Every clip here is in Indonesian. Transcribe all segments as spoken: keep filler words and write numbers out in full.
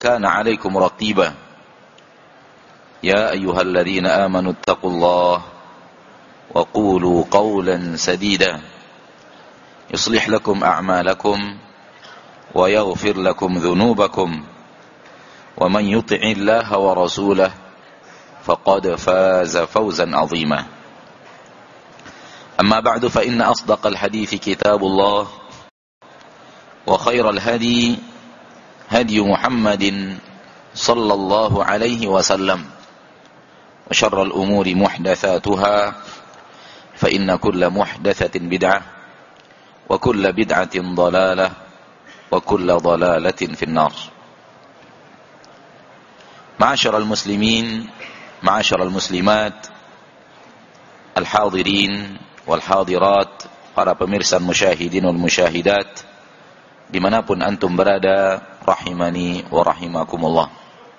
كان عليكم رقيبا يا أيها الذين آمنوا اتقوا الله وقولوا قولا سديدا يصلح لكم أعمالكم ويغفر لكم ذنوبكم ومن يطع الله ورسوله فقد فاز فوزا عظيما أما بعد فإن أصدق الحديث كتاب الله وخير الهدي هدي محمد صلى الله عليه وسلم وشر الأمور محدثاتها فإن كل محدثة بدعة وكل بدعة ضلالة وكل ضلالة في النار. معاشر المسلمين معاشر المسlimat al-hadirin wal hadirat, para pemirsa musyahidin wal musyahidat dimanapun antum berada, rahimani wa rahimakumullah.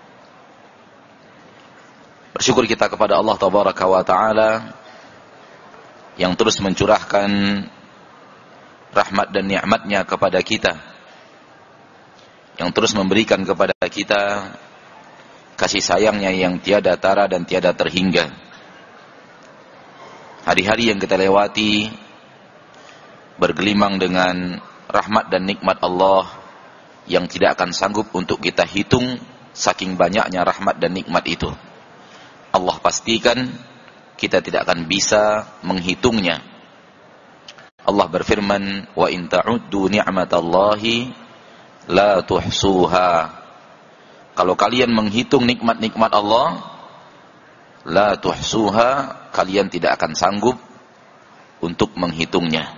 Bersyukur kita kepada Allah tabaraka wa ta'ala yang terus mencurahkan rahmat dan nikmatnya kepada kita, yang terus memberikan kepada kita kasih sayangnya yang tiada tara dan tiada terhingga. Hari-hari yang kita lewati bergelimang dengan rahmat dan nikmat Allah yang tidak akan sanggup untuk kita hitung saking banyaknya rahmat dan nikmat itu. Allah pastikan kita tidak akan bisa menghitungnya. Allah berfirman, wa in ta'uddu ni'matallahi la tuhsuha. Kalau kalian menghitung nikmat-nikmat Allah, la tuhsuha, kalian tidak akan sanggup untuk menghitungnya.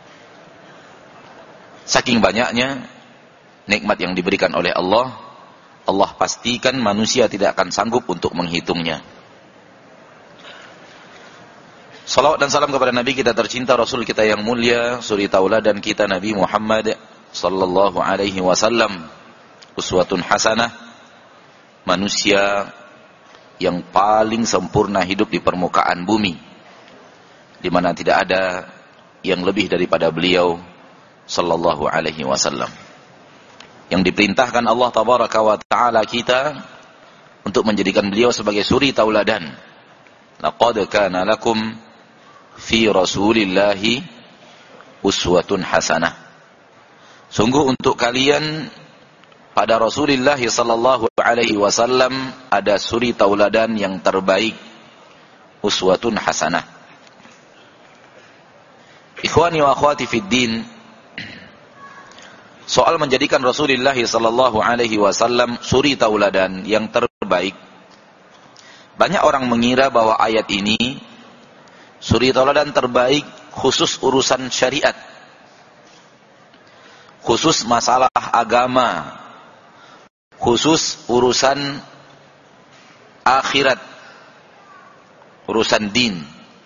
Saking banyaknya nikmat yang diberikan oleh Allah, Allah pastikan manusia tidak akan sanggup untuk menghitungnya. Salawat dan salam kepada Nabi kita tercinta, Rasul kita yang mulia, suri tauladan kita Nabi Muhammad sallallahu alaihi wasallam, uswatun hasanah, manusia yang paling sempurna hidup di permukaan bumi, di mana tidak ada yang lebih daripada beliau sallallahu alaihi wasallam, yang diperintahkan Allah tabaraka wa ta'ala kita untuk menjadikan beliau sebagai suri tauladan. Laqad kana lakum fi rasulillahi uswatun hasanah. Sungguh untuk kalian pada Rasulullah sallallahu alaihi wasallam ada suri tauladan yang terbaik, uswatun hasanah. Ikhwani wa akhwati fid din, soal menjadikan Rasulullah sallallahu alaihi wasallam suri tauladan yang terbaik, banyak orang mengira bahwa ayat ini suri tauladan terbaik khusus urusan syariat, khusus masalah agama, khusus urusan akhirat, urusan din.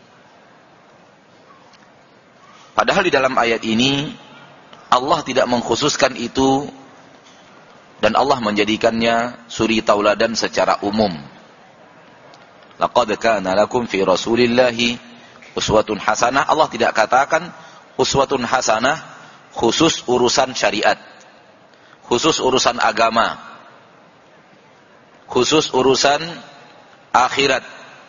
Padahal di dalam ayat ini Allah tidak mengkhususkan itu, dan Allah menjadikannya suri tauladan secara umum. Laqad kana lakum fi rasulillahi uswatun hasanah. Allah tidak katakan uswatun hasanah khusus urusan syariat, khusus urusan agama, khusus urusan akhirat.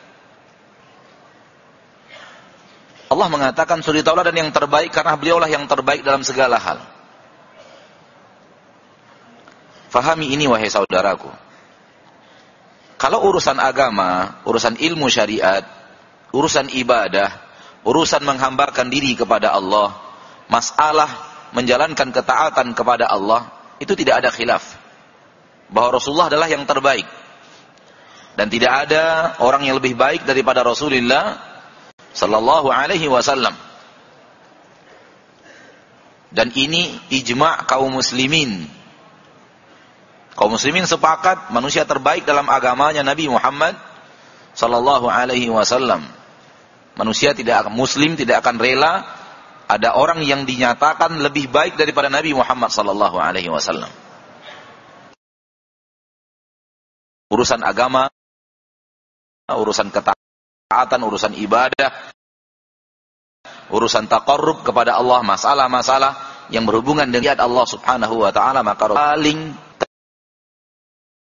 Allah mengatakan suri tauladan yang terbaik karena beliaulah yang terbaik dalam segala hal. Fahami ini wahai saudaraku. Kalau urusan agama, urusan ilmu syariat, urusan ibadah, urusan menghambakan diri kepada Allah, masalah menjalankan ketaatan kepada Allah, itu tidak ada khilaf bahwa Rasulullah adalah yang terbaik, dan tidak ada orang yang lebih baik daripada Rasulullah sallallahu alaihi wasallam. Dan ini ijma' kaum muslimin. Kaum muslimin sepakat manusia terbaik dalam agamanya Nabi Muhammad sallallahu alaihi wasallam. Manusia tidak akan, muslim tidak akan rela ada orang yang dinyatakan lebih baik daripada Nabi Muhammad sallallahu alaihi wasallam. Urusan agama, urusan ketaatan, urusan ibadah, urusan taqarrub kepada Allah, masalah-masalah yang berhubungan dengan Allah Subhanahu wa taala, maka paling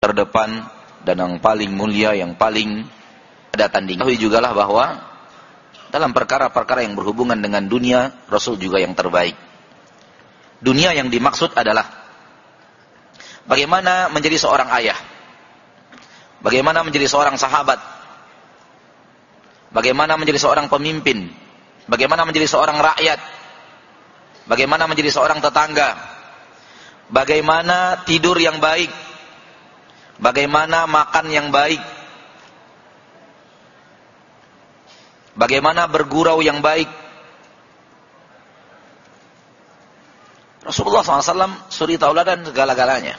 terdepan dan yang paling mulia, yang paling ada tandingan. Ketahui juga lah bahwa dalam perkara-perkara yang berhubungan dengan dunia, Rasul juga yang terbaik. Dunia yang dimaksud adalah bagaimana menjadi seorang ayah, bagaimana menjadi seorang sahabat, bagaimana menjadi seorang pemimpin, bagaimana menjadi seorang rakyat, bagaimana menjadi seorang tetangga, bagaimana tidur yang baik, bagaimana makan yang baik, bagaimana bergurau yang baik. Rasulullah shallallahu alaihi wasallam suri tauladan segala-galanya.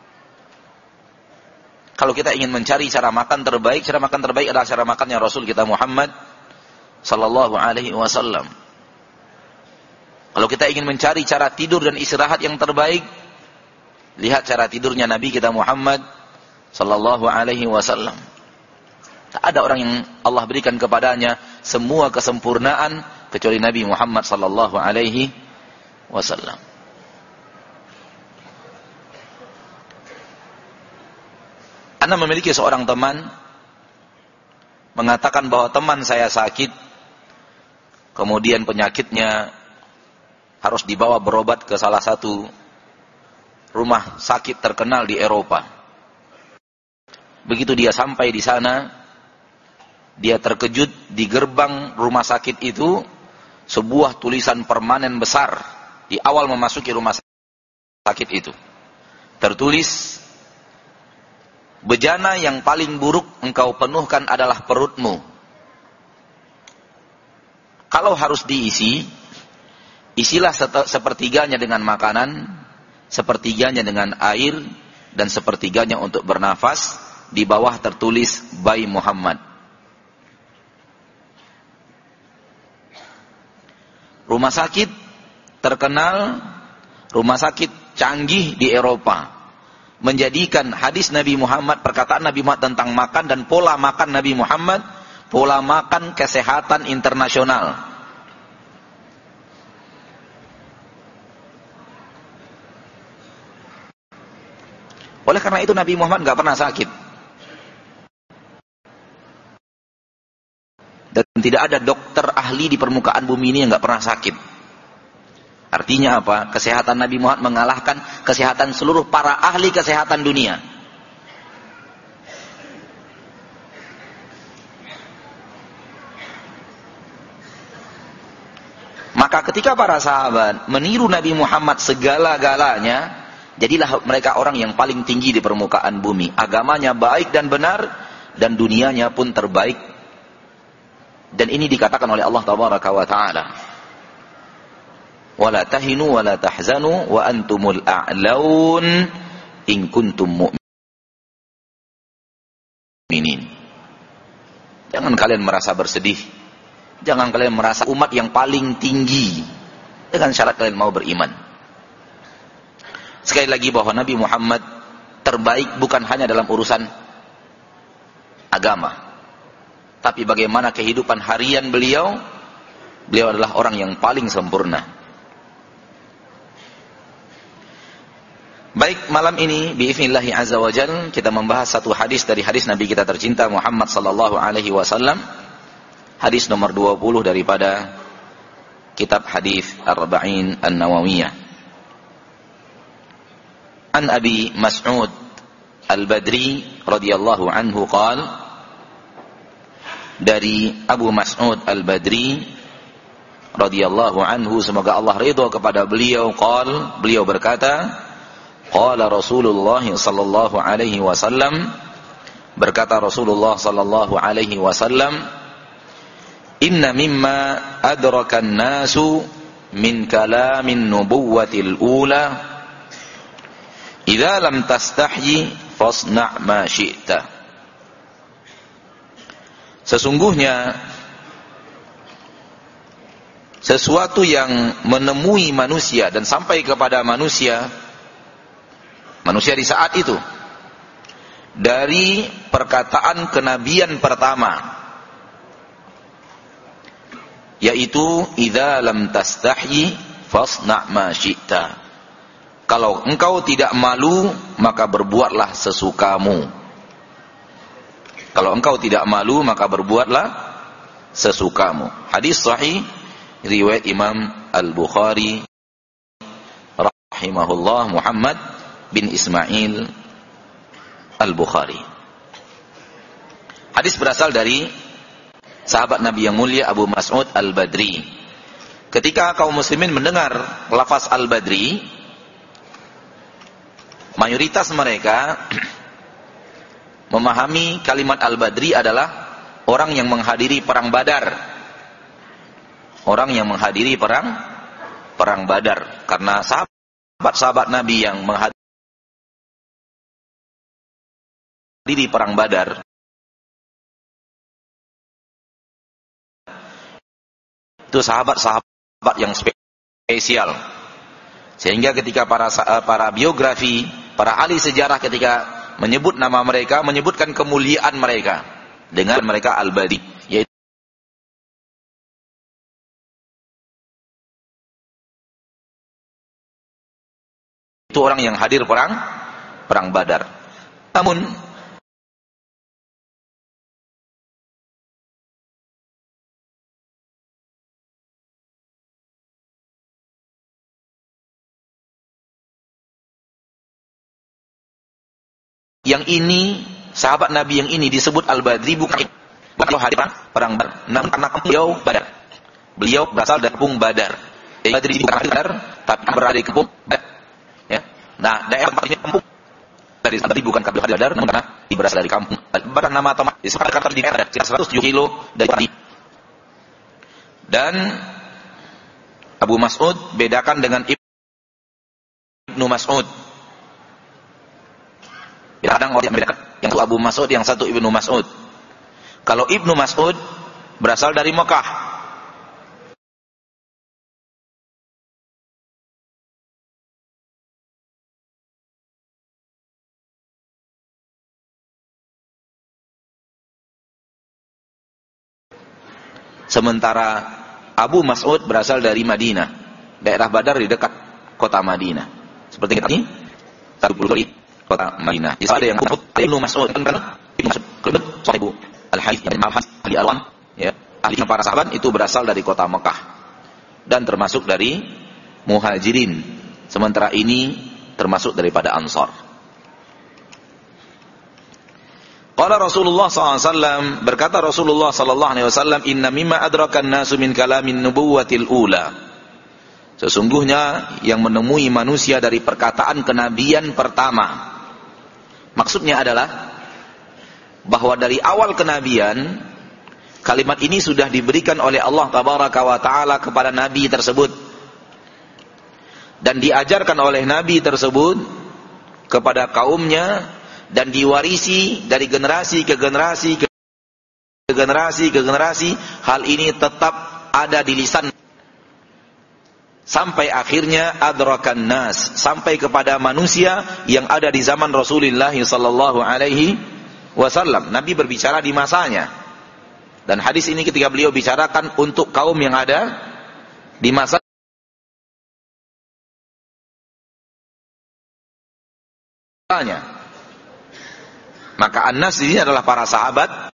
Kalau kita ingin mencari cara makan terbaik, cara makan terbaik adalah cara makannya Rasul kita Muhammad sallallahu alaihi wasallam. Kalau kita ingin mencari cara tidur dan istirahat yang terbaik, lihat cara tidurnya Nabi kita Muhammad sallallahu alaihi wasallam. Tak ada orang yang Allah berikan kepadanya semua kesempurnaan kecuali Nabi Muhammad sallallahu alaihi wasallam. Anda memiliki seorang teman mengatakan bahwa teman saya sakit, kemudian penyakitnya harus dibawa berobat ke salah satu rumah sakit terkenal di Eropa. Begitu dia sampai di sana, dia terkejut di gerbang rumah sakit itu sebuah tulisan permanen besar di awal memasuki rumah sakit itu. Tertulis, bejana yang paling buruk engkau penuhkan adalah perutmu. Kalau harus diisi, isilah sepertiganya dengan makanan, sepertiganya dengan air, dan sepertiganya untuk bernafas. Di bawah tertulis by Muhammad. Rumah sakit terkenal, rumah sakit canggih di Eropa, menjadikan hadis Nabi Muhammad, perkataan Nabi Muhammad tentang makan dan pola makan Nabi Muhammad, pola makan kesehatan internasional. Oleh karena itu Nabi Muhammad gak pernah sakit. Dan tidak ada dokter ahli di permukaan bumi ini yang gak pernah sakit. Artinya apa? Kesehatan Nabi Muhammad mengalahkan kesehatan seluruh para ahli kesehatan dunia. Maka ketika para sahabat meniru Nabi Muhammad segala-galanya, jadilah mereka orang yang paling tinggi di permukaan bumi. Agamanya baik dan benar, dan dunianya pun terbaik. Dan ini dikatakan oleh Allah Tabaraka wa Ta'ala. Wala tahinu wala tahzanu wa antumul a'laun in kuntum mu'minin. Jangan kalian merasa bersedih, jangan kalian merasa umat yang paling tinggi dengan syarat kalian mau beriman. Sekali lagi bahwa Nabi Muhammad terbaik bukan hanya dalam urusan agama, tapi bagaimana kehidupan harian beliau. Beliau adalah orang yang paling sempurna. Baik, malam ini biiznillah azza wa jalla kita membahas satu hadis dari hadis Nabi kita tercinta Muhammad sallallahu alaihi wasallam. Hadis nomor dua puluh daripada kitab hadis Arba'in An-Nawawiyah. An Abi Mas'ud Al-Badri radhiyallahu anhu qala, dari Abu Mas'ud Al-Badri radhiyallahu anhu, semoga Allah ridha kepada beliau, qala, beliau berkata, qala Rasulullah sallallahu alaihi wasallam, berkata Rasulullah sallallahu alaihi wasallam, inna mimma adrakan nasu min kalamin nubuwatil ula idza lam tastahyi fasna' ma syi'ta. Sesungguhnya sesuatu yang menemui manusia dan sampai kepada manusia manusia di saat itu dari perkataan kenabian pertama, yaitu idza lam tastahyi fasna' ma syi'ta. Kalau engkau tidak malu, maka berbuatlah sesukamu. Kalau engkau tidak malu, maka berbuatlah sesukamu. Hadis sahih riwayat Imam Al-Bukhari rahimahullah, Muhammad bin Ismail Al-Bukhari. Hadis berasal dari sahabat Nabi yang mulia Abu Mas'ud Al-Badri. Ketika kaum muslimin mendengar lafaz Al-Badri, mayoritas mereka memahami kalimat Al-Badri adalah orang yang menghadiri perang Badar. Orang yang menghadiri perang perang Badar, karena sahabat-sahabat Nabi yang menghadiri perang Badar itu sahabat-sahabat yang spesial. Sehingga ketika para para biografi, para ahli sejarah ketika menyebut nama mereka, menyebutkan kemuliaan mereka dengan mereka Al-Badri, yaitu itu orang yang hadir perang perang Badar. Namun yang ini, sahabat Nabi yang ini disebut Al-Badri bukan bukan hadir perang, perang Badar, namun karena beliau Badar. Beliau berasal dari kampung Badar. Jadi Badri bukan Badar, tapi berada di kampung Badar. Ya. Nah, daerah tempat ini kampung dari Badri bukan kampung Badar, namun karena berasal dari kampung Badar. Nama tempat disebutkan di daerah sekitar seratus tujuh kilo dari Badri. Dan Abu Mas'ud bedakan dengan Ibnu Mas'ud. Kadang orang membedakan, yang satu Abu Mas'ud, yang satu Ibnu Mas'ud. Kalau Ibnu Mas'ud berasal dari Mekah. Sementara Abu Mas'ud berasal dari Madinah. Daerah Badar di dekat kota Madinah. Seperti kita ini, satu puluh dari kota Madinah. Di sana ada yang Ibnu Mas'ud, kan Ibnu Mas'ud, sahibu Al-Hadits dan Al-Hadits ahli Al-Wan, ya. Ahli para sahabat itu berasal dari kota Mekah dan termasuk dari Muhajirin. Sementara ini termasuk daripada Ansar. Qala Rasulullah sallallahu alaihi wasallam, berkata Rasulullah sallallahu alaihi wasallam, inna mimma adrakan nasu min kalamin nubuwatil ula. Sesungguhnya yang menemui manusia dari perkataan kenabian pertama. Maksudnya adalah bahwa dari awal kenabian, kalimat ini sudah diberikan oleh Allah Tabaraka wa Ta'ala kepada Nabi tersebut. Dan diajarkan oleh Nabi tersebut kepada kaumnya, dan diwarisi dari generasi ke generasi ke generasi ke generasi. Hal ini tetap ada di lisan sampai akhirnya adrakan nas, sampai kepada manusia yang ada di zaman Rasulullah sallallahu alaihi wasallam. Nabi berbicara di masanya. Dan hadis ini ketika beliau bicarakan untuk kaum yang ada di masanya. Maka an-nas ini adalah para sahabat.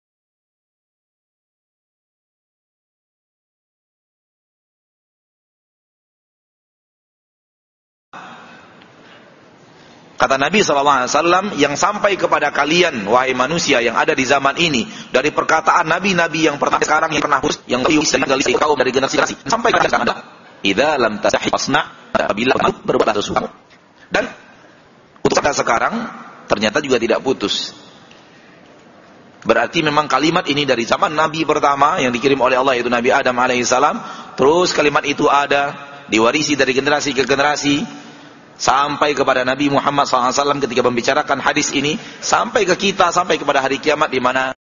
Kata Nabi shallallahu alaihi wasallam, yang sampai kepada kalian, wahai manusia yang ada di zaman ini, dari perkataan Nabi-Nabi yang pertama sekarang yang pernah hus, yang dari kaum dari generasi-generasi, sampai kepada sekarang, idza lam tasahi fasna, apabila berbuat sesuatu. Dan untuk kata sekarang, ternyata juga tidak putus. Berarti memang kalimat ini dari zaman Nabi pertama yang dikirim oleh Allah, yaitu Nabi Adam alaihissalam. Terus kalimat itu ada, diwarisi dari generasi ke generasi, sampai kepada Nabi Muhammad shallallahu alaihi wasallam ketika membicarakan hadis ini, sampai ke kita, sampai kepada hari kiamat, di mana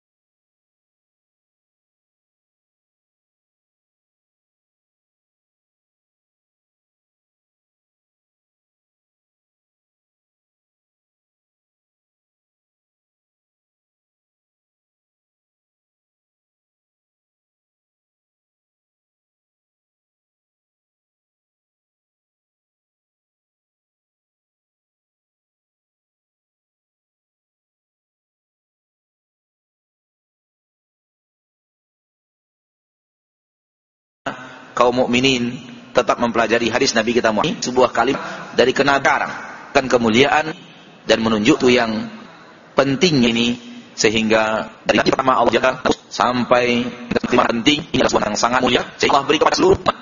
kaum mukminin tetap mempelajari hadis Nabi kita Muhammad, sebuah kalimat dari kenabian dan kemuliaan dan menunjuk itu yang penting ini, sehingga dari pertama Allah jaga sampai kalimat penting ini adalah sebuah yang sangat mulia sehingga Allah beri kepada seluruh umat.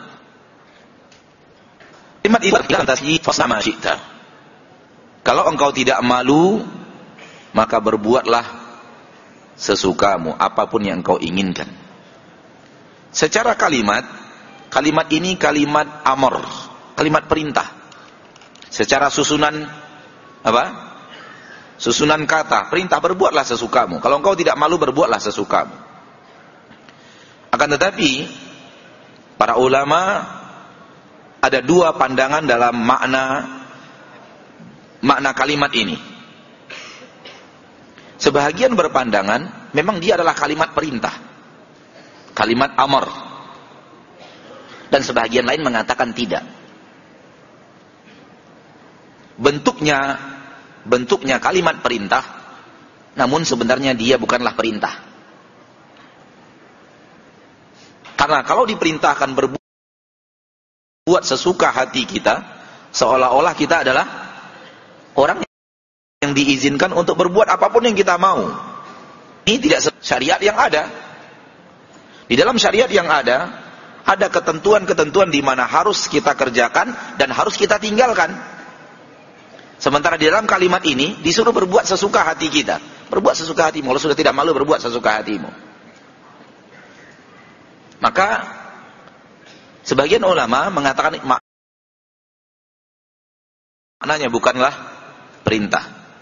Kalimat itu atas fasama syi'ta. Kalau engkau tidak malu, maka berbuatlah sesukamu apapun yang engkau inginkan. Secara kalimat, kalimat ini kalimat amr, kalimat perintah. Secara susunan apa? Susunan kata, perintah berbuatlah sesukamu. Kalau engkau tidak malu, berbuatlah sesukamu. Akan tetapi para ulama ada dua pandangan dalam makna makna kalimat ini. Sebahagian berpandangan memang dia adalah kalimat perintah, kalimat amr, dan sebahagian lain mengatakan tidak. Bentuknya bentuknya kalimat perintah, namun sebenarnya dia bukanlah perintah. Karena kalau diperintahkan berbuat sesuka hati kita, seolah-olah kita adalah orang yang diizinkan untuk berbuat apapun yang kita mau. Ini tidak syariat yang ada. Di dalam syariat yang ada, ada ketentuan-ketentuan di mana harus kita kerjakan dan harus kita tinggalkan. Sementara di dalam kalimat ini disuruh berbuat sesuka hati kita. Berbuat sesuka hatimu. Kalau sudah tidak malu, berbuat sesuka hatimu. Maka sebagian ulama mengatakan maknanya bukanlah perintah.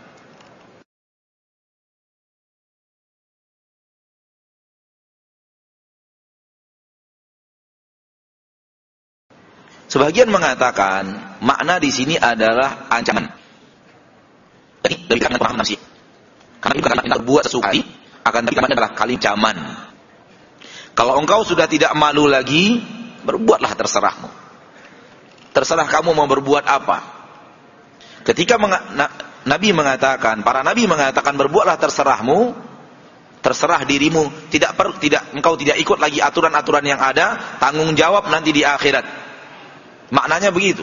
Sebagian mengatakan makna di sini adalah ancaman. Jadi dari karena paham nafsi. Karena itu karena kita berbuat sesuka hati, akan tapi maknanya adalah kali ancaman. Kalau engkau sudah tidak malu lagi, berbuatlah terserahmu. Terserah kamu mau berbuat apa. Ketika menga- na- Nabi mengatakan, para Nabi mengatakan berbuatlah terserahmu, terserah dirimu, tidak per, tidak engkau tidak ikut lagi aturan-aturan yang ada, tanggung jawab nanti di akhirat. Maknanya begitu.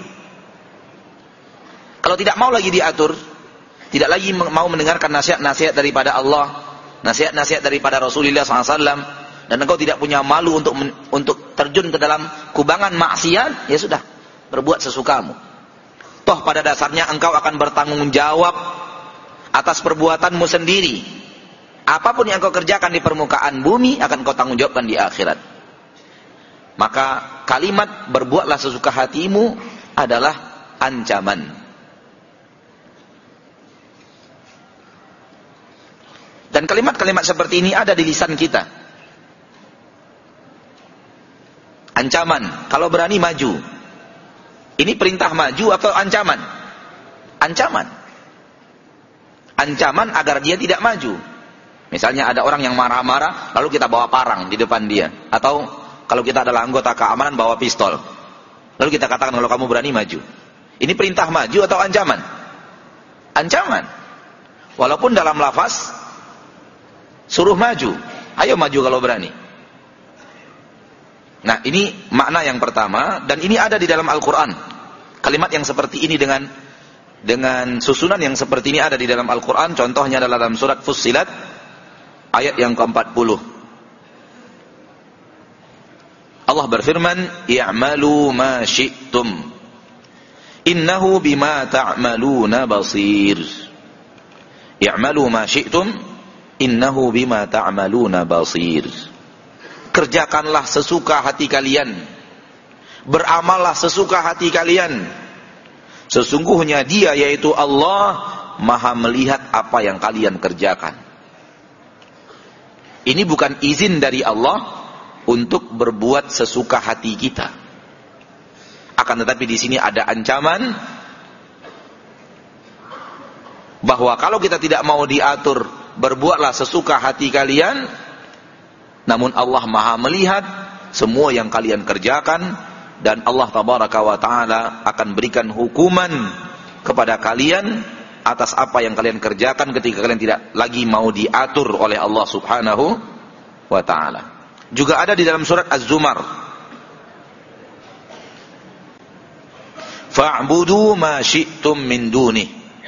Kalau tidak mau lagi diatur, tidak lagi mau mendengarkan nasihat-nasihat daripada Allah, nasihat-nasihat daripada Rasulullah shallallahu alaihi wasallam, dan engkau tidak punya malu untuk untuk terjun ke dalam kubangan maksiat, ya sudah, berbuat sesukamu. Toh pada dasarnya engkau akan bertanggung jawab atas perbuatanmu sendiri. Apapun yang engkau kerjakan di permukaan bumi akan kau tanggung jawabkan di akhirat. Maka kalimat berbuatlah sesuka hatimu adalah ancaman. Dan kalimat-kalimat seperti ini ada di lisan kita. Ancaman, kalau berani maju. Ini perintah maju atau ancaman? Ancaman. Ancaman agar dia tidak maju. Misalnya ada orang yang marah-marah, lalu kita bawa parang di depan dia. Atau kalau kita adalah anggota keamanan, bawa pistol. Lalu kita katakan, kalau kamu berani maju. Ini perintah maju atau ancaman? Ancaman. Walaupun dalam lafaz suruh maju. Ayo maju kalau berani. Nah, ini makna yang pertama, dan ini ada di dalam Al-Quran. Kalimat yang seperti ini dengan dengan susunan yang seperti ini ada di dalam Al-Quran. Contohnya adalah dalam surat Fussilat ayat yang keempat puluh. Allah berfirman, "I'malu ma syi'tum, innahu bima ta'maluna basir." I'malu ma syi'tum, innahu bima ta'maluna basir. Kerjakanlah sesuka hati kalian, beramallah sesuka hati kalian, sesungguhnya dia yaitu Allah maha melihat apa yang kalian kerjakan. Ini bukan izin dari Allah untuk berbuat sesuka hati kita, akan tetapi di sini ada ancaman bahwa kalau kita tidak mau diatur berbuatlah sesuka hati kalian, namun Allah maha melihat semua yang kalian kerjakan, dan Allah tabaraka wa ta'ala akan berikan hukuman kepada kalian atas apa yang kalian kerjakan ketika kalian tidak lagi mau diatur oleh Allah subhanahu wa ta'ala. Juga ada di dalam surat Az-Zumar fa'budu ma syi'tum min dunih.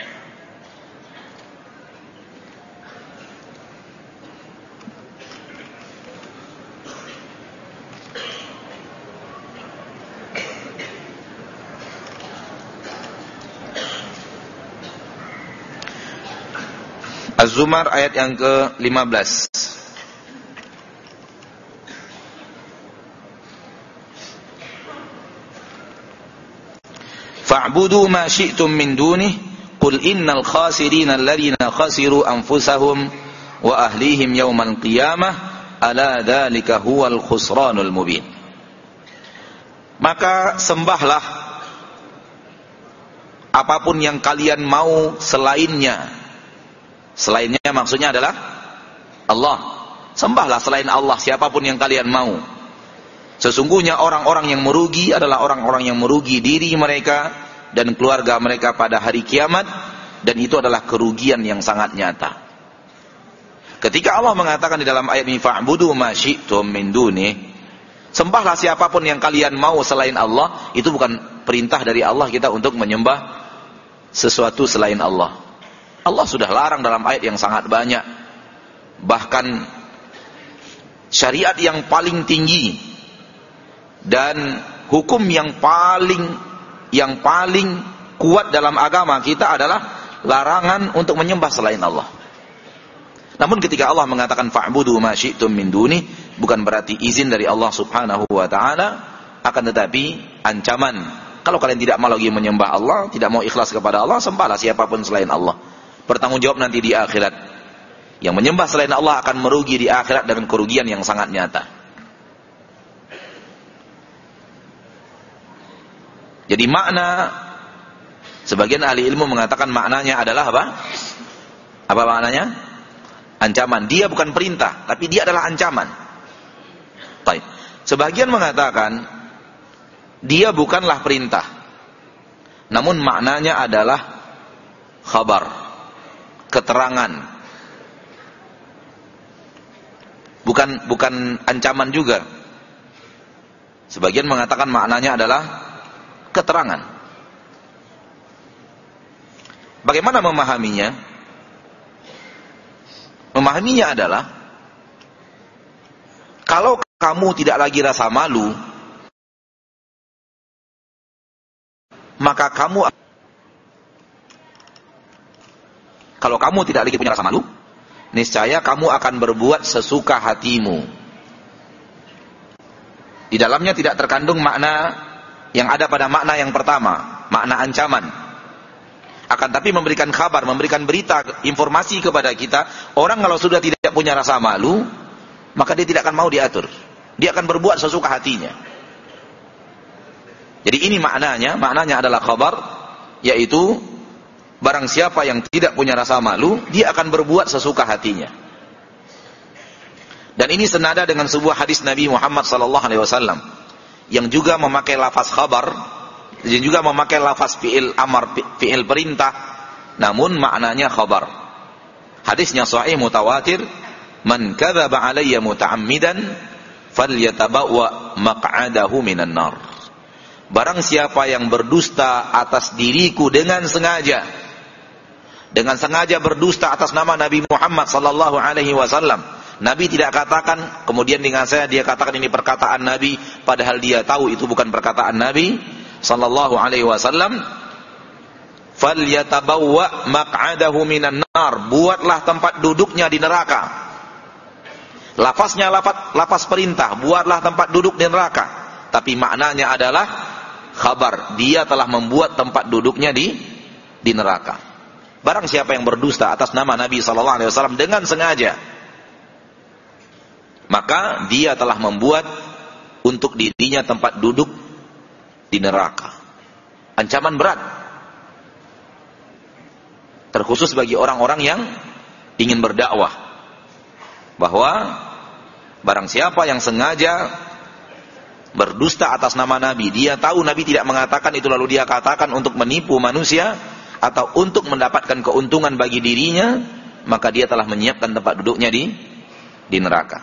Az-Zumar ayat yang ke lima belas. Fa'budu ma syi'tum min dunih qul innal khasirina alladhina khasiru anfusahum wa ahlihim yawmal qiyamah ala dzalika huwal khusranul mubin. Maka sembahlah apapun yang kalian mau selainnya. Selainnya maksudnya adalah Allah. Sembahlah selain Allah siapapun yang kalian mau. Sesungguhnya orang-orang yang merugi adalah orang-orang yang merugi diri mereka dan keluarga mereka pada hari kiamat, dan itu adalah kerugian yang sangat nyata. Ketika Allah mengatakan di dalam ayat ini fa'budu ma syi'tum min dunih, sembahlah siapapun yang kalian mau selain Allah, itu bukan perintah dari Allah kita untuk menyembah sesuatu selain Allah. Allah sudah larang dalam ayat yang sangat banyak. Bahkan syariat yang paling tinggi dan hukum yang paling yang paling kuat dalam agama kita adalah larangan untuk menyembah selain Allah. Namun ketika Allah mengatakan fa'budu ma syi'tum min duni, bukan berarti izin dari Allah Subhanahu wa taala, akan tetapi ancaman. Kalau kalian tidak mau lagi menyembah Allah, tidak mau ikhlas kepada Allah, sembahlah siapapun selain Allah. Bertanggung jawab nanti di akhirat. Yang menyembah selain Allah akan merugi di akhirat dengan kerugian yang sangat nyata. Jadi makna, sebagian ahli ilmu mengatakan maknanya adalah apa? Apa maknanya? Ancaman. Dia bukan perintah, tapi dia adalah ancaman. Baik. Sebagian mengatakan dia bukanlah perintah, namun maknanya adalah khabar, keterangan. Bukan bukan ancaman juga. Sebagian mengatakan maknanya adalah keterangan. Bagaimana memahaminya? Memahaminya adalah kalau kamu tidak lagi rasa malu, maka kamu Kalau kamu tidak lagi punya rasa malu, niscaya kamu akan berbuat sesuka hatimu. Di dalamnya tidak terkandung makna yang ada pada makna yang pertama, makna ancaman. Akan tapi memberikan kabar, memberikan berita, informasi kepada kita, orang kalau sudah tidak punya rasa malu, maka dia tidak akan mau diatur. Dia akan berbuat sesuka hatinya. Jadi ini maknanya, maknanya adalah kabar, yaitu barang siapa yang tidak punya rasa malu, dia akan berbuat sesuka hatinya. Dan ini senada dengan sebuah hadis Nabi Muhammad sallallahu alaihi wasallam yang juga memakai lafaz khabar, dan juga memakai lafaz fi'il amar, fi'il perintah, namun maknanya khabar. Hadisnya sahih mutawatir, man kadzaba alayya muta'ammidan falyatabawwa maq'adahu minan nar. Barang siapa yang berdusta atas diriku dengan sengaja, dengan sengaja berdusta atas nama Nabi Muhammad sallallahu alaihi wasallam. Nabi tidak katakan, kemudian dengan saya dia katakan ini perkataan Nabi, padahal dia tahu itu bukan perkataan Nabi sallallahu alaihi wasallam. Falyatabawwa maq'adahu minan nar, buatlah tempat duduknya di neraka. Lafaznya lafaz lafaz perintah, buatlah tempat duduk di neraka, tapi maknanya adalah khabar, dia telah membuat tempat duduknya di di neraka. Barang siapa yang berdusta atas nama Nabi sallallahu alaihi wasallam dengan sengaja, maka dia telah membuat untuk dirinya tempat duduk di neraka. Ancaman berat, terkhusus bagi orang-orang yang ingin berdakwah, bahwa barang siapa yang sengaja berdusta atas nama Nabi, dia tahu Nabi tidak mengatakan itu, lalu dia katakan untuk menipu manusia atau untuk mendapatkan keuntungan bagi dirinya, maka dia telah menyiapkan tempat duduknya di di neraka.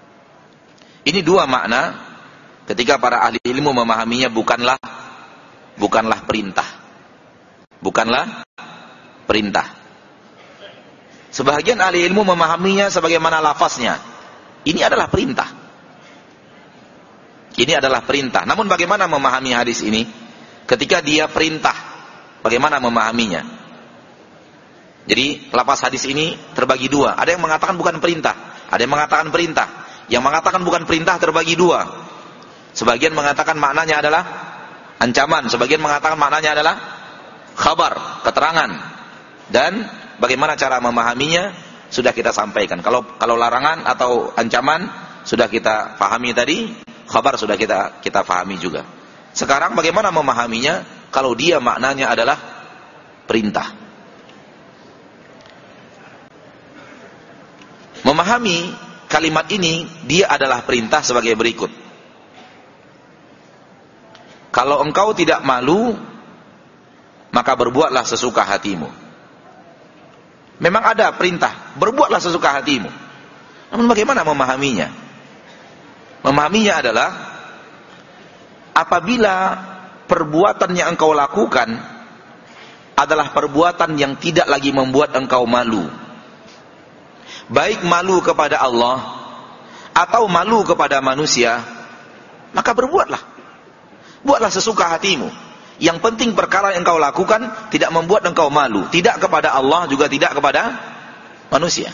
Ini dua makna ketika para ahli ilmu memahaminya, bukanlah bukanlah perintah. Bukanlah perintah. Sebahagian ahli ilmu memahaminya sebagaimana lafaznya. Ini adalah perintah. Ini adalah perintah. Namun bagaimana memahami hadis ini? Ketika dia perintah, bagaimana memahaminya? Jadi lafaz hadis ini terbagi dua. Ada yang mengatakan bukan perintah, ada yang mengatakan perintah. Yang mengatakan bukan perintah terbagi dua. Sebagian mengatakan maknanya adalah ancaman, sebagian mengatakan maknanya adalah khabar, keterangan. Dan bagaimana cara memahaminya sudah kita sampaikan. Kalau kalau larangan atau ancaman sudah kita pahami tadi, khabar sudah kita kita pahami juga. Sekarang bagaimana memahaminya kalau dia maknanya adalah perintah? Memahami kalimat ini dia adalah perintah sebagai berikut. Kalau engkau tidak malu, maka berbuatlah sesuka hatimu. Memang ada perintah, berbuatlah sesuka hatimu. Namun bagaimana memahaminya? Memahaminya adalah apabila perbuatan yang engkau lakukan adalah perbuatan yang tidak lagi membuat engkau malu. Baik malu kepada Allah atau malu kepada manusia, maka berbuatlah. Buatlah sesuka hatimu. Yang penting perkara yang engkau lakukan tidak membuat engkau malu, tidak kepada Allah juga tidak kepada manusia.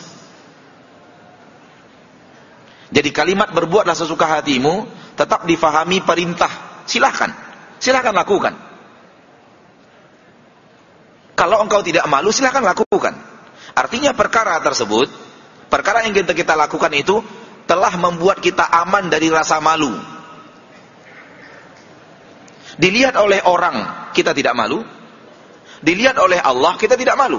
Jadi kalimat berbuatlah sesuka hatimu tetap difahami perintah. Silahkan, silahkan lakukan. Kalau engkau tidak malu, silahkan lakukan. Artinya perkara tersebut, perkara yang kita, kita lakukan itu telah membuat kita aman dari rasa malu. Dilihat oleh orang, kita tidak malu. Dilihat oleh Allah, kita tidak malu.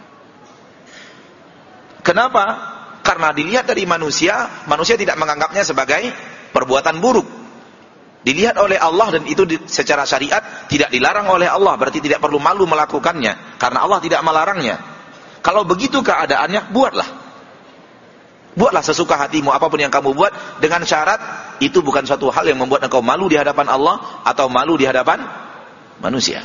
Kenapa? Karena dilihat dari manusia, manusia tidak menganggapnya sebagai perbuatan buruk. Dilihat oleh Allah dan itu di, secara syariat tidak dilarang oleh Allah, berarti tidak perlu malu melakukannya karena Allah tidak melarangnya. Kalau begitu keadaannya, buatlah. Buatlah sesuka hatimu apapun yang kamu buat dengan syarat itu bukan suatu hal yang membuat engkau malu di hadapan Allah atau malu di hadapan manusia.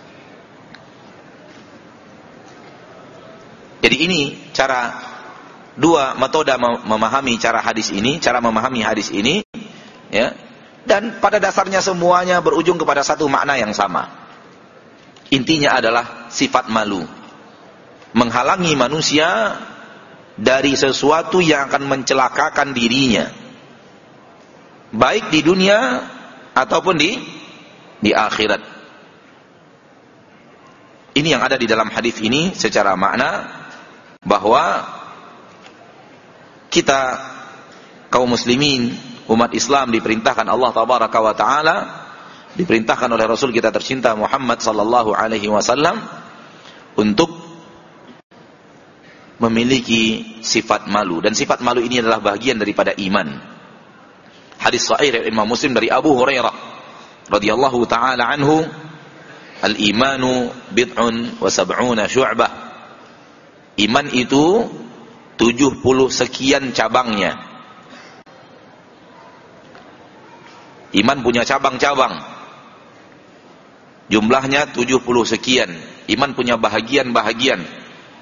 Jadi ini cara dua metode memahami cara hadis ini, cara memahami hadis ini, ya. Dan pada dasarnya semuanya berujung kepada satu makna yang sama. Intinya adalah sifat malu. Menghalangi manusia dari sesuatu yang akan mencelakakan dirinya, baik di dunia ataupun di di akhirat. Ini yang ada di dalam hadis ini secara makna, bahwa kita kaum muslimin, umat Islam diperintahkan Allah tabaraka wa taala, diperintahkan oleh Rasul kita tercinta Muhammad sallallahu alaihi wasallam untuk memiliki sifat malu, dan sifat malu ini adalah bagian daripada iman. Hadis sahih dari Imam Muslim dari Abu Hurairah radhiyallahu taala anhu, al-imanu bid'un wa sab'una syu'bah. Iman itu tujuh puluh sekian cabangnya. Iman punya cabang-cabang. Jumlahnya tujuh puluh sekian. Iman punya bahagian-bahagian.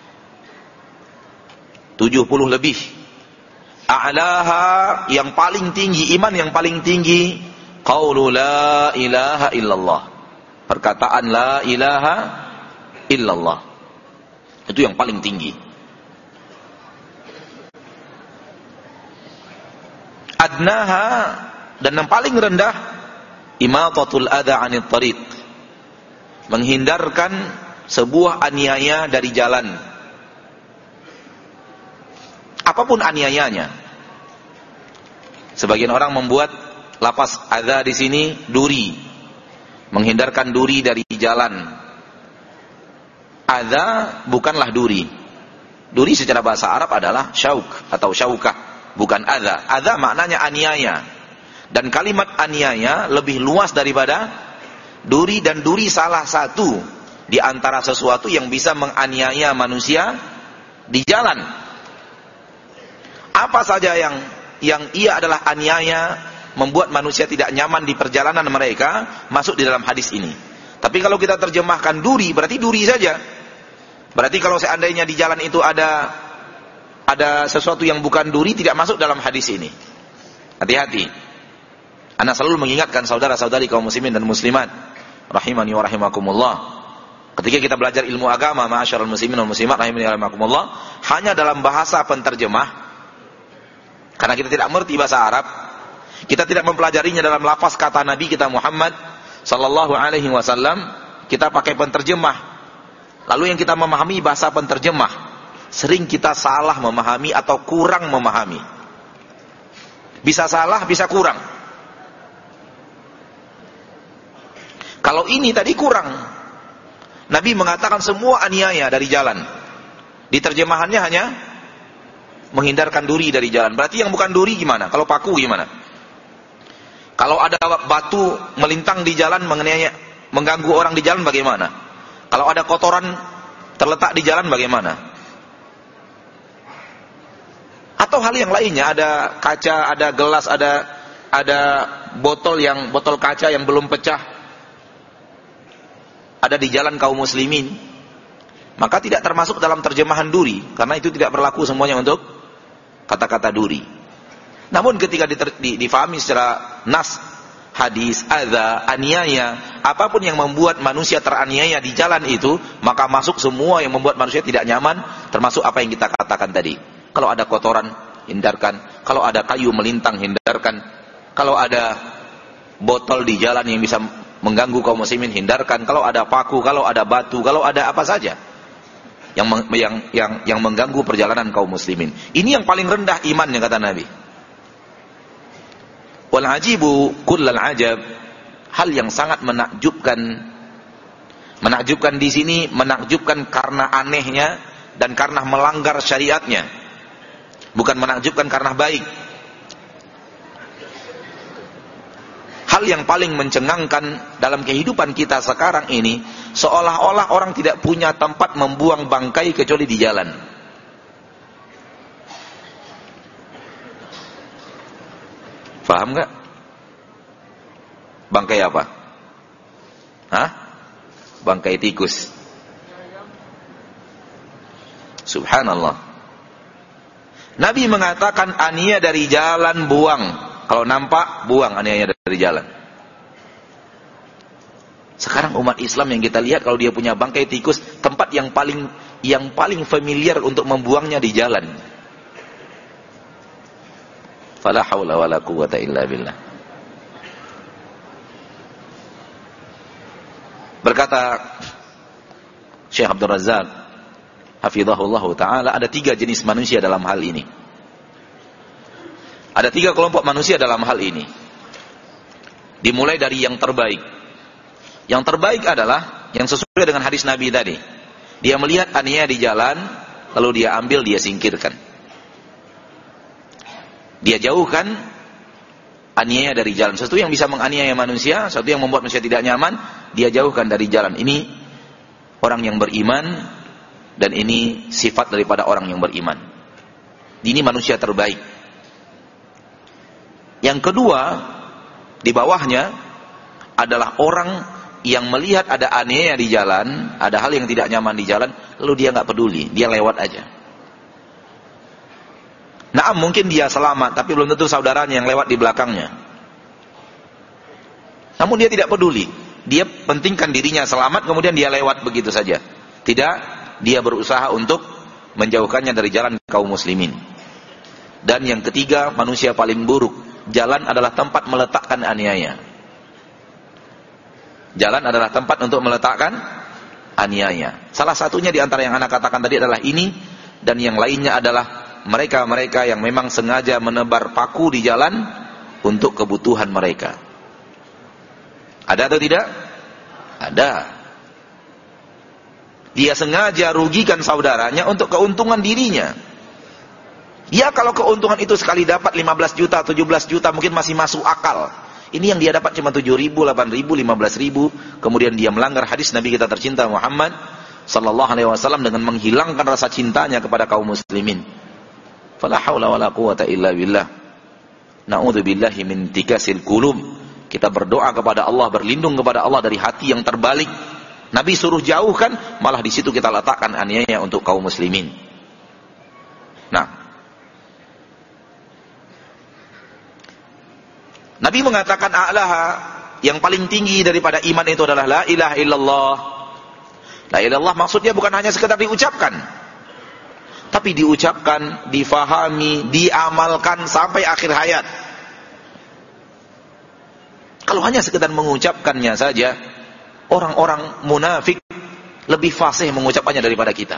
tujuh puluh lebih. A'laha, yang paling tinggi, iman yang paling tinggi, qaulu la ilaha illallah. Perkataan la ilaha illallah. Itu yang paling tinggi. Adnaha, dan yang paling rendah, imatatul adha 'anit thariq. Menghindarkan sebuah aniaya dari jalan. Apapun aniayanya. Sebagian orang membuat lafaz adza di sini duri, menghindarkan duri dari jalan. Adza bukanlah duri. Duri secara bahasa Arab adalah syauk atau syaukah, bukan adza. Adza maknanya aniaya. Dan kalimat aniaya lebih luas daripada duri, dan duri salah satu di antara sesuatu yang bisa menganiaya manusia di jalan. Apa saja yang yang ia adalah aniaya, membuat manusia tidak nyaman di perjalanan mereka, masuk di dalam hadis ini. Tapi kalau kita terjemahkan duri, berarti duri saja. Berarti kalau seandainya di jalan itu ada ada sesuatu yang bukan duri, tidak masuk dalam hadis ini. Hati-hati. Ana selalu mengingatkan saudara-saudari kaum muslimin dan muslimat rahimani wa rahimakumullah. Ketika kita belajar ilmu agama, ma'asyiral muslimin wal muslimat rahimani wa rahimakumullah, hanya dalam bahasa penterjemah, karena kita tidak mengerti bahasa Arab, kita tidak mempelajarinya dalam lafaz kata Nabi kita Muhammad sallallahu alaihi wasallam, kita pakai penterjemah. Lalu yang kita memahami bahasa penterjemah, sering kita salah memahami atau kurang memahami. Bisa salah, bisa kurang. Kalau ini tadi kurang. Nabi mengatakan semua aniaya dari jalan. Di terjemahannya hanya menghindarkan duri dari jalan. Berarti yang bukan duri gimana? Kalau paku gimana? Kalau ada batu melintang di jalan mengenai mengganggu orang di jalan bagaimana? Kalau ada kotoran terletak di jalan bagaimana? Atau hal yang lainnya, ada kaca, ada gelas, ada ada botol yang botol kaca yang belum pecah, ada di jalan kaum muslimin, maka tidak termasuk dalam terjemahan duri, karena itu tidak berlaku semuanya untuk kata-kata duri. Namun ketika difahami secara nas, hadis, adza, aniaya, apapun yang membuat manusia teraniaya di jalan itu, maka masuk semua yang membuat manusia tidak nyaman, termasuk apa yang kita katakan tadi. Kalau ada kotoran, hindarkan. Kalau ada kayu melintang, hindarkan. Kalau ada botol di jalan yang bisa mengganggu kaum muslimin, hindarkan. Kalau ada paku, kalau ada batu, kalau ada apa saja yang yang yang yang mengganggu perjalanan kaum muslimin. Ini yang paling rendah imannya, kata Nabi. Wal ajibu kullal ajab, hal yang sangat menakjubkan. Menakjubkan di sini menakjubkan karena anehnya dan karena melanggar syariatnya. Bukan menakjubkan karena baik. Hal yang paling mencengangkan dalam kehidupan kita sekarang ini, seolah-olah orang tidak punya tempat membuang bangkai kecuali di jalan. Paham nggak? Bangkai apa? Hah? Bangkai tikus. Subhanallah. Nabi mengatakan aniaya dari jalan buang. Kalau nampak, buang aniaya dari jalan. Sekarang umat Islam yang kita lihat, kalau dia punya bangkai tikus, tempat yang paling yang paling familiar untuk membuangnya di jalan. Fala haula wala quwwata illa billah. Berkata Syekh Abdul Razak hafizahullah ta'ala, ada tiga jenis manusia dalam hal ini. Ada tiga kelompok manusia dalam hal ini. Dimulai dari yang terbaik. Yang terbaik adalah yang sesuai dengan hadis Nabi tadi. Dia melihat aniaya di jalan, lalu dia ambil, dia singkirkan. Dia jauhkan aniaya dari jalan. Sesuatu yang bisa menganiaya manusia, sesuatu yang membuat manusia tidak nyaman, dia jauhkan dari jalan. Ini orang yang beriman, dan ini sifat daripada orang yang beriman. Ini manusia terbaik. Yang kedua, di bawahnya adalah orang yang melihat ada aniaya di jalan, ada hal yang tidak nyaman di jalan, lalu dia nggak peduli, dia lewat aja. Nah, mungkin dia selamat, tapi belum tentu saudaranya yang lewat di belakangnya. Namun dia tidak peduli, dia pentingkan dirinya selamat, kemudian dia lewat begitu saja. Tidak, dia berusaha untuk menjauhkannya dari jalan kaum muslimin. Dan yang ketiga, manusia paling buruk, jalan adalah tempat meletakkan aniaya. Jalan adalah tempat untuk meletakkan aniaya. Salah satunya di antara yang anak katakan tadi adalah ini, dan yang lainnya adalah mereka-mereka yang memang sengaja menebar paku di jalan untuk kebutuhan mereka. Ada atau tidak? Ada. Dia sengaja rugikan saudaranya untuk keuntungan dirinya. Ya, kalau keuntungan itu sekali dapat lima belas juta, tujuh belas juta mungkin masih masuk akal. Ini yang dia dapat cuma tujuh ribu, delapan ribu, lima belas ribu. Kemudian dia melanggar hadis Nabi kita tercinta Muhammad sallallahu alaihi wasallam dengan menghilangkan rasa cintanya kepada kaum muslimin. Fala haula wala quwata illa billah. Na'udzubillahi min tikasil qulub. Kita berdoa kepada Allah, berlindung kepada Allah dari hati yang terbalik. Nabi suruh jauhkan, malah di situ kita letakkan aniaya untuk kaum muslimin. Nah, Nabi mengatakan a'laha, yang paling tinggi daripada iman itu adalah la ilaha illallah. La ilaha illallah maksudnya bukan hanya sekedar diucapkan, tapi diucapkan, difahami, diamalkan sampai akhir hayat. Kalau hanya sekedar mengucapkannya saja, orang-orang munafik lebih fasih mengucapkannya daripada kita.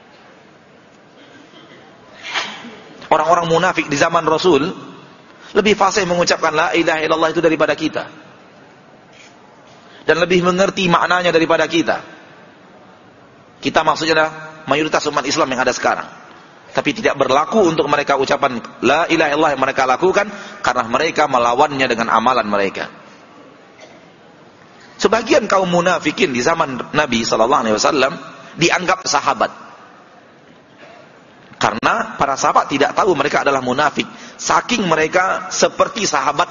Orang-orang munafik di zaman Rasul lebih fasih mengucapkan la ilaha illallah itu daripada kita, dan lebih mengerti maknanya daripada kita. Kita maksudnya adalah mayoritas umat Islam yang ada sekarang, tapi tidak berlaku untuk mereka ucapan la ilaha illallah yang mereka lakukan, karena mereka melawannya dengan amalan mereka. Sebagian kaum munafikin di zaman Nabi sallallahu alaihi wasallam dianggap sahabat, karena para sahabat tidak tahu mereka adalah munafik, saking mereka seperti sahabat.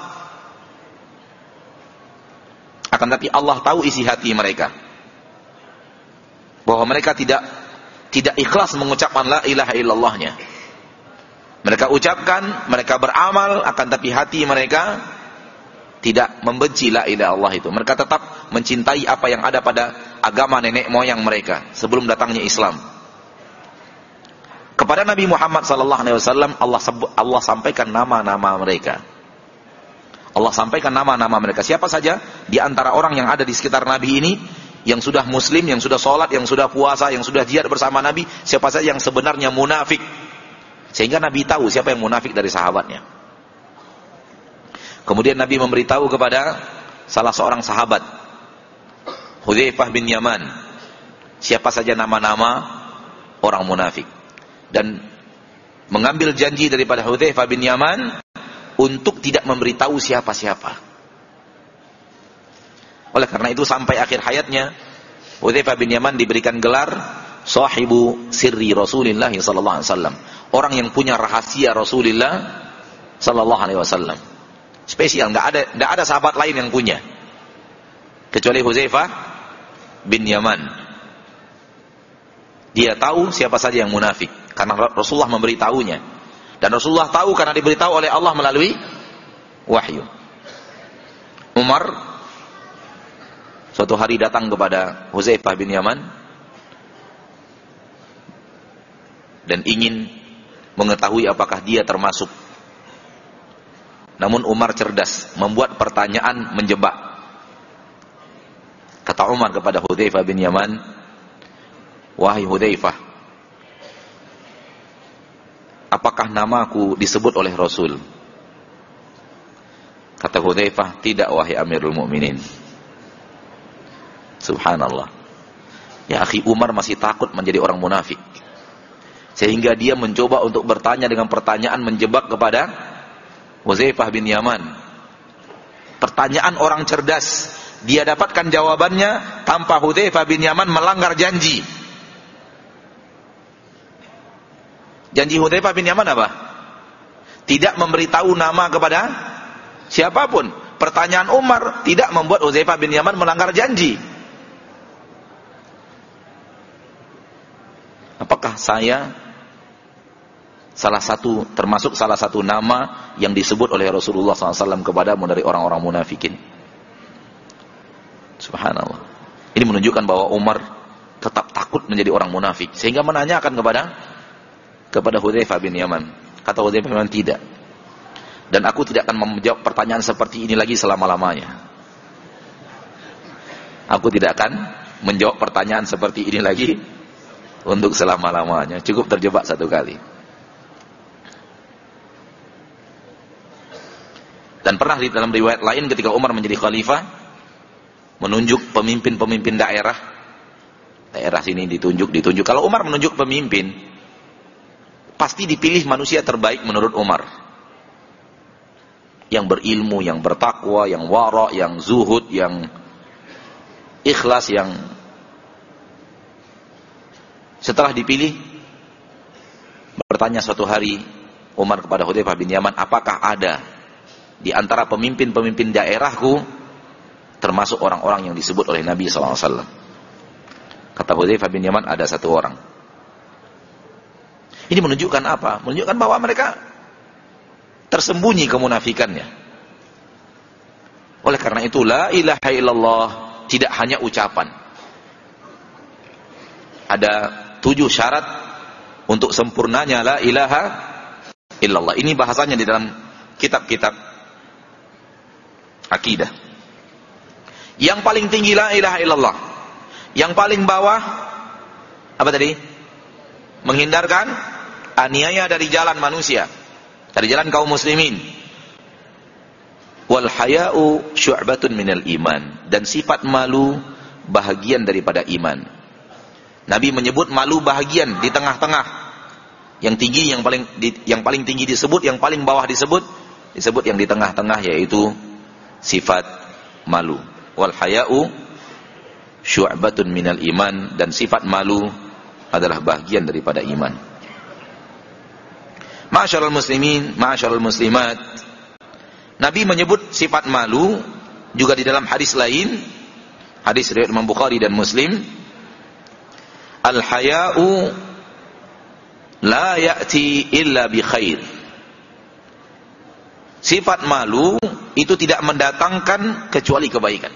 Akan tapi Allah tahu isi hati mereka, bahwa mereka tidak tidak ikhlas mengucapkan la ilaha illallahnya. Mereka ucapkan, mereka beramal, akan tapi hati mereka tidak membenci la ilaha illallah itu. Mereka tetap mencintai apa yang ada pada agama nenek moyang mereka sebelum datangnya Islam. Kepada Nabi Muhammad sallallahu alaihi wasallam Allah sebut, Allah sampaikan nama-nama mereka. Allah sampaikan nama-nama mereka. Siapa saja di antara orang yang ada di sekitar Nabi ini yang sudah muslim, yang sudah sholat, yang sudah puasa, yang sudah jihad bersama Nabi, siapa saja yang sebenarnya munafik. Sehingga Nabi tahu siapa yang munafik dari sahabatnya. Kemudian Nabi memberitahu kepada salah seorang sahabat, Hudzaifah bin Yaman, siapa saja nama-nama orang munafik, dan mengambil janji daripada Hudzaifah bin Yaman untuk tidak memberitahu siapa-siapa. Oleh karena itu sampai akhir hayatnya Hudzaifah bin Yaman diberikan gelar sahibu sirri Rasulullah sallallahu alaihi wasallam, orang yang punya rahasia Rasulullah sallallahu alaihi wasallam. Spesial, enggak ada enggak ada sahabat lain yang punya kecuali Hudzaifah bin Yaman. Dia tahu siapa saja yang munafik karena Rasulullah memberitahunya, dan Rasulullah tahu karena diberitahu oleh Allah melalui wahyu. Umar suatu hari datang kepada Hudzaifah bin Yaman dan ingin mengetahui apakah dia termasuk. Namun Umar cerdas, membuat pertanyaan menjebak. Kata Umar kepada Hudzaifah bin Yaman, wahai Hudzaifah, apakah namaku disebut oleh Rasul? Kata Hudzaifah, tidak wahai Amirul Mukminin. Subhanallah. Ya akhi, Umar masih takut menjadi orang munafik, sehingga dia mencoba untuk bertanya dengan pertanyaan menjebak kepada Hudzaifah bin Yaman. Pertanyaan orang cerdas, dia dapatkan jawabannya tanpa Hudzaifah bin Yaman melanggar janji. Janji Hudzaifah bin Yaman apa? Tidak memberitahu nama kepada siapapun. Pertanyaan Umar tidak membuat Hudzaifah bin Yaman melanggar janji. Apakah saya salah satu, termasuk salah satu nama yang disebut oleh Rasulullah shallallahu alaihi wasallam kepadamu dari orang-orang munafikin? Subhanallah. Ini menunjukkan bahwa Umar tetap takut menjadi orang munafik, sehingga menanyakan kepada kepada Hudzaifah bin Yaman. Kata Hudzaifah bin Yaman, tidak. Dan aku tidak akan menjawab pertanyaan seperti ini lagi selama-lamanya. Aku tidak akan menjawab pertanyaan seperti ini lagi untuk selama-lamanya. Cukup terjebak satu kali. Dan pernah di dalam riwayat lain ketika Umar menjadi khalifah, menunjuk pemimpin-pemimpin daerah. Daerah sini ditunjuk, ditunjuk. Kalau Umar menunjuk pemimpin, pasti dipilih manusia terbaik menurut Umar. Yang berilmu, yang bertakwa, yang wara, yang zuhud, yang ikhlas, yang setelah dipilih, bertanya suatu hari Umar kepada Hudzaifah bin Yaman, apakah ada di antara pemimpin-pemimpin daerahku termasuk orang-orang yang disebut oleh Nabi sallallahu alaihi wasallam. Kata Hudzaifah bin Yaman, ada satu orang. Ini menunjukkan apa? Menunjukkan bahwa mereka tersembunyi kemunafikannya. Oleh karena itu, la ilaha illallah tidak hanya ucapan. Ada tujuh syarat untuk sempurnanya la ilaha illallah. Ini bahasanya di dalam kitab-kitab akidah. Yang paling tinggi la ilaha illallah. Yang paling bawah apa tadi? Menghindarkan aniaya dari jalan manusia, dari jalan kaum muslimin. Wal haya'u syu'batun minal iman, dan sifat malu bahagian daripada iman. Nabi menyebut malu bahagian di tengah-tengah. Yang tinggi yang paling di, yang paling tinggi disebut, yang paling bawah disebut, disebut yang di tengah-tengah, yaitu sifat malu. Wal haya'u syu'batun minal iman, dan sifat malu adalah bahagian daripada iman. Ma'asyiral muslimin, ma'asyiral muslimat, Nabi menyebut sifat malu juga di dalam hadis lain, hadis riwayat Imam Bukhari dan Muslim. Al-haya'u la ya'ti illa bi khair. Sifat malu itu tidak mendatangkan kecuali kebaikan.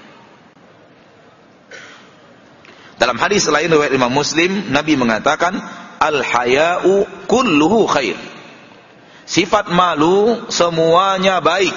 Dalam hadis lain riwayat Imam Muslim, Nabi mengatakan, al-haya'u kulluhu khair. Sifat malu semuanya baik.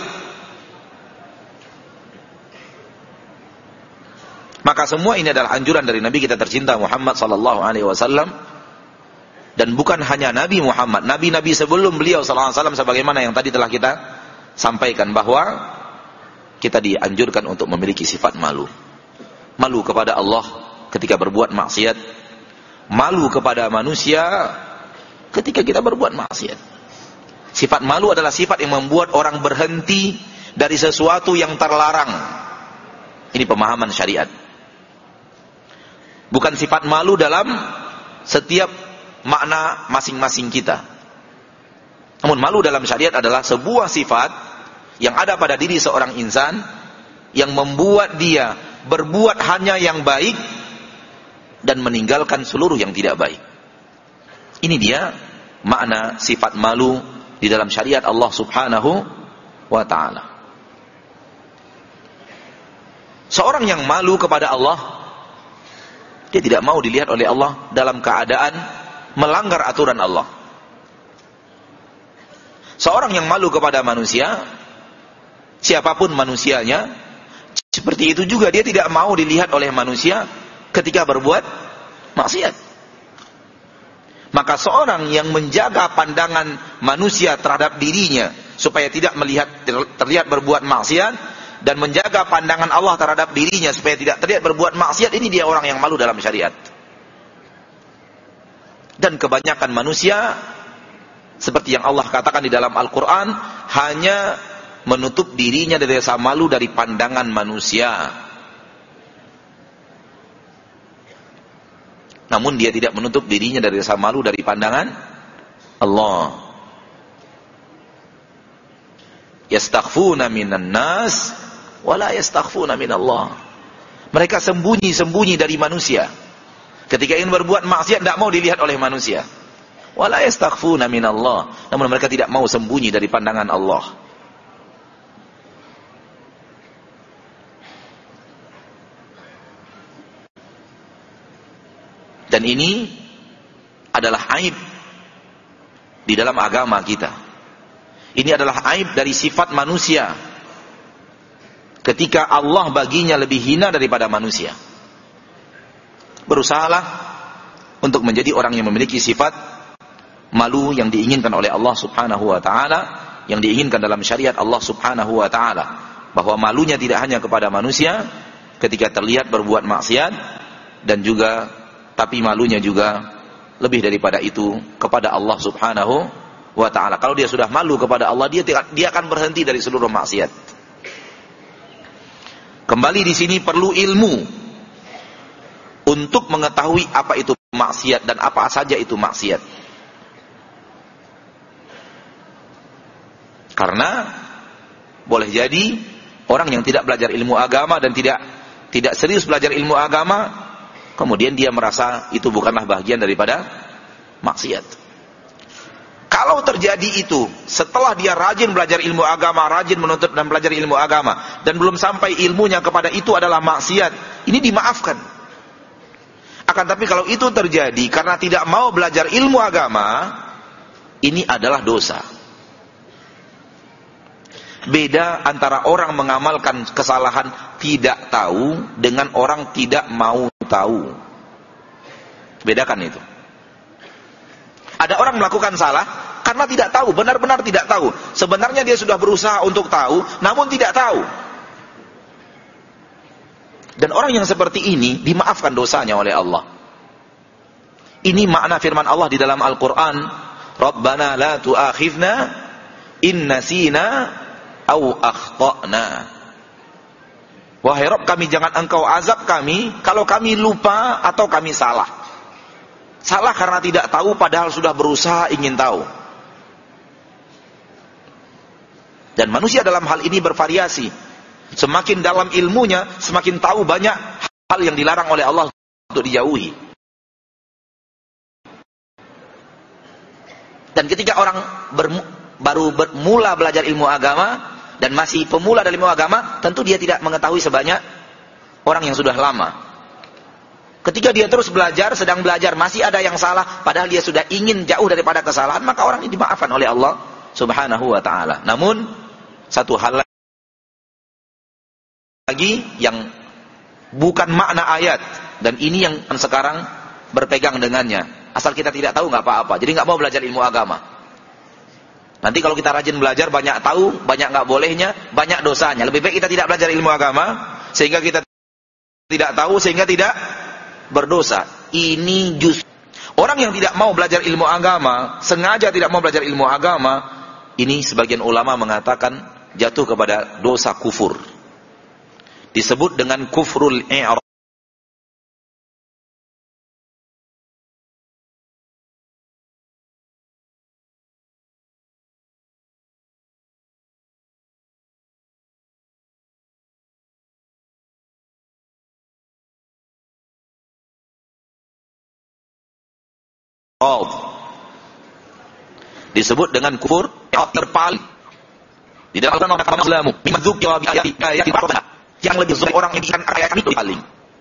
Maka semua ini adalah anjuran dari Nabi kita tercinta Muhammad sallallahu alaihi wasallam, dan bukan hanya Nabi Muhammad, nabi-nabi sebelum beliau sallallahu alaihi wasallam, sebagaimana yang tadi telah kita sampaikan bahwa kita dianjurkan untuk memiliki sifat malu. Malu kepada Allah ketika berbuat maksiat, malu kepada manusia ketika kita berbuat maksiat. Sifat malu adalah sifat yang membuat orang berhenti dari sesuatu yang terlarang. Ini pemahaman syariat. Bukan sifat malu dalam setiap makna masing-masing kita. Namun malu dalam syariat adalah sebuah sifat yang ada pada diri seorang insan yang membuat dia berbuat hanya yang baik dan meninggalkan seluruh yang tidak baik. Ini dia makna sifat malu di dalam syariat Allah Subhanahu wa ta'ala. Seorang yang malu kepada Allah, dia tidak mau dilihat oleh Allah dalam keadaan melanggar aturan Allah. Seorang yang malu kepada manusia, siapapun manusianya, seperti itu juga dia tidak mau dilihat oleh manusia ketika berbuat maksiat. Maka seorang yang menjaga pandangan manusia terhadap dirinya supaya tidak melihat terlihat berbuat maksiat, dan menjaga pandangan Allah terhadap dirinya supaya tidak terlihat berbuat maksiat, ini dia orang yang malu dalam syariat. Dan kebanyakan manusia, seperti yang Allah katakan di dalam Al-Quran, hanya menutup dirinya dari rasa malu dari pandangan manusia. Namun dia tidak menutup dirinya dari rasa malu dari pandangan Allah. Yastakhfuna minan nas wala yastakhfuna minallah. Mereka sembunyi-sembunyi dari manusia. Ketika ingin berbuat maksiat tidak mau dilihat oleh manusia. Wala yastakhfuna minallah. Namun mereka tidak mau sembunyi dari pandangan Allah. Dan ini adalah aib di dalam agama kita. Ini adalah aib dari sifat manusia. Ketika Allah baginya lebih hina daripada manusia. Berusahalah untuk menjadi orang yang memiliki sifat malu yang diinginkan oleh Allah Subhanahu wa ta'ala, yang diinginkan dalam syariat Allah Subhanahu wa ta'ala. Bahwa malunya tidak hanya kepada manusia ketika terlihat berbuat maksiat, dan juga tapi malunya juga lebih daripada itu kepada Allah Subhanahu wa ta'ala. Kalau dia sudah malu kepada Allah, dia dia akan berhenti dari seluruh maksiat. Kembali di sini perlu ilmu untuk mengetahui apa itu maksiat dan apa saja itu maksiat. Karena Boleh jadi orang yang tidak belajar ilmu agama dan tidak tidak serius belajar ilmu agama, kemudian dia merasa itu bukanlah bagian daripada maksiat. Kalau terjadi itu setelah dia rajin belajar ilmu agama, rajin menuntut dan belajar ilmu agama, dan belum sampai ilmunya kepada itu adalah maksiat, ini dimaafkan. Akan tapi kalau itu terjadi karena tidak mau belajar ilmu agama, ini adalah dosa. Beda antara orang mengamalkan kesalahan tidak tahu dengan orang tidak mau tahu. Bedakan itu. Ada orang melakukan salah karena tidak tahu, benar-benar tidak tahu. Sebenarnya dia sudah berusaha untuk tahu, namun tidak tahu. Dan orang yang seperti ini dimaafkan dosanya oleh Allah. Ini makna firman Allah di dalam Al-Quran, Rabbana la tu'akhidna in nasina au akhtana. Wahai Rabb kami, jangan engkau azab kami kalau kami lupa atau kami salah. Salah karena tidak tahu padahal sudah berusaha ingin tahu. Dan manusia dalam hal ini bervariasi. Semakin dalam ilmunya, semakin tahu banyak hal yang dilarang oleh Allah untuk dijauhi. Dan ketika orang bermu, baru bermula belajar ilmu agama dan masih pemula dalam ilmu agama, tentu dia tidak mengetahui sebanyak orang yang sudah lama. Ketika dia terus belajar, sedang belajar, masih ada yang salah, padahal dia sudah ingin jauh daripada kesalahan, maka orang ini dimaafkan oleh Allah Subhanahu wa ta'ala. Namun, satu hal lagi yang bukan makna ayat, dan ini yang sekarang berpegang dengannya. Asal kita tidak tahu nggak apa-apa, jadi nggak mau belajar ilmu agama. Nanti kalau kita rajin belajar, banyak tahu, banyak nggak bolehnya, banyak dosanya. Lebih baik kita tidak belajar ilmu agama, sehingga kita tidak tahu, sehingga tidak berdosa. Ini justru orang yang tidak mau belajar ilmu agama, sengaja tidak mau belajar ilmu agama, ini sebagian ulama mengatakan jatuh kepada dosa kufur. Disebut dengan kufrul i'rad. Disebut dengan kufur terpaling. Di dalam Al-Quran Islamu, yang lebih zalim orang yang diingatkan ayat kami itu paling.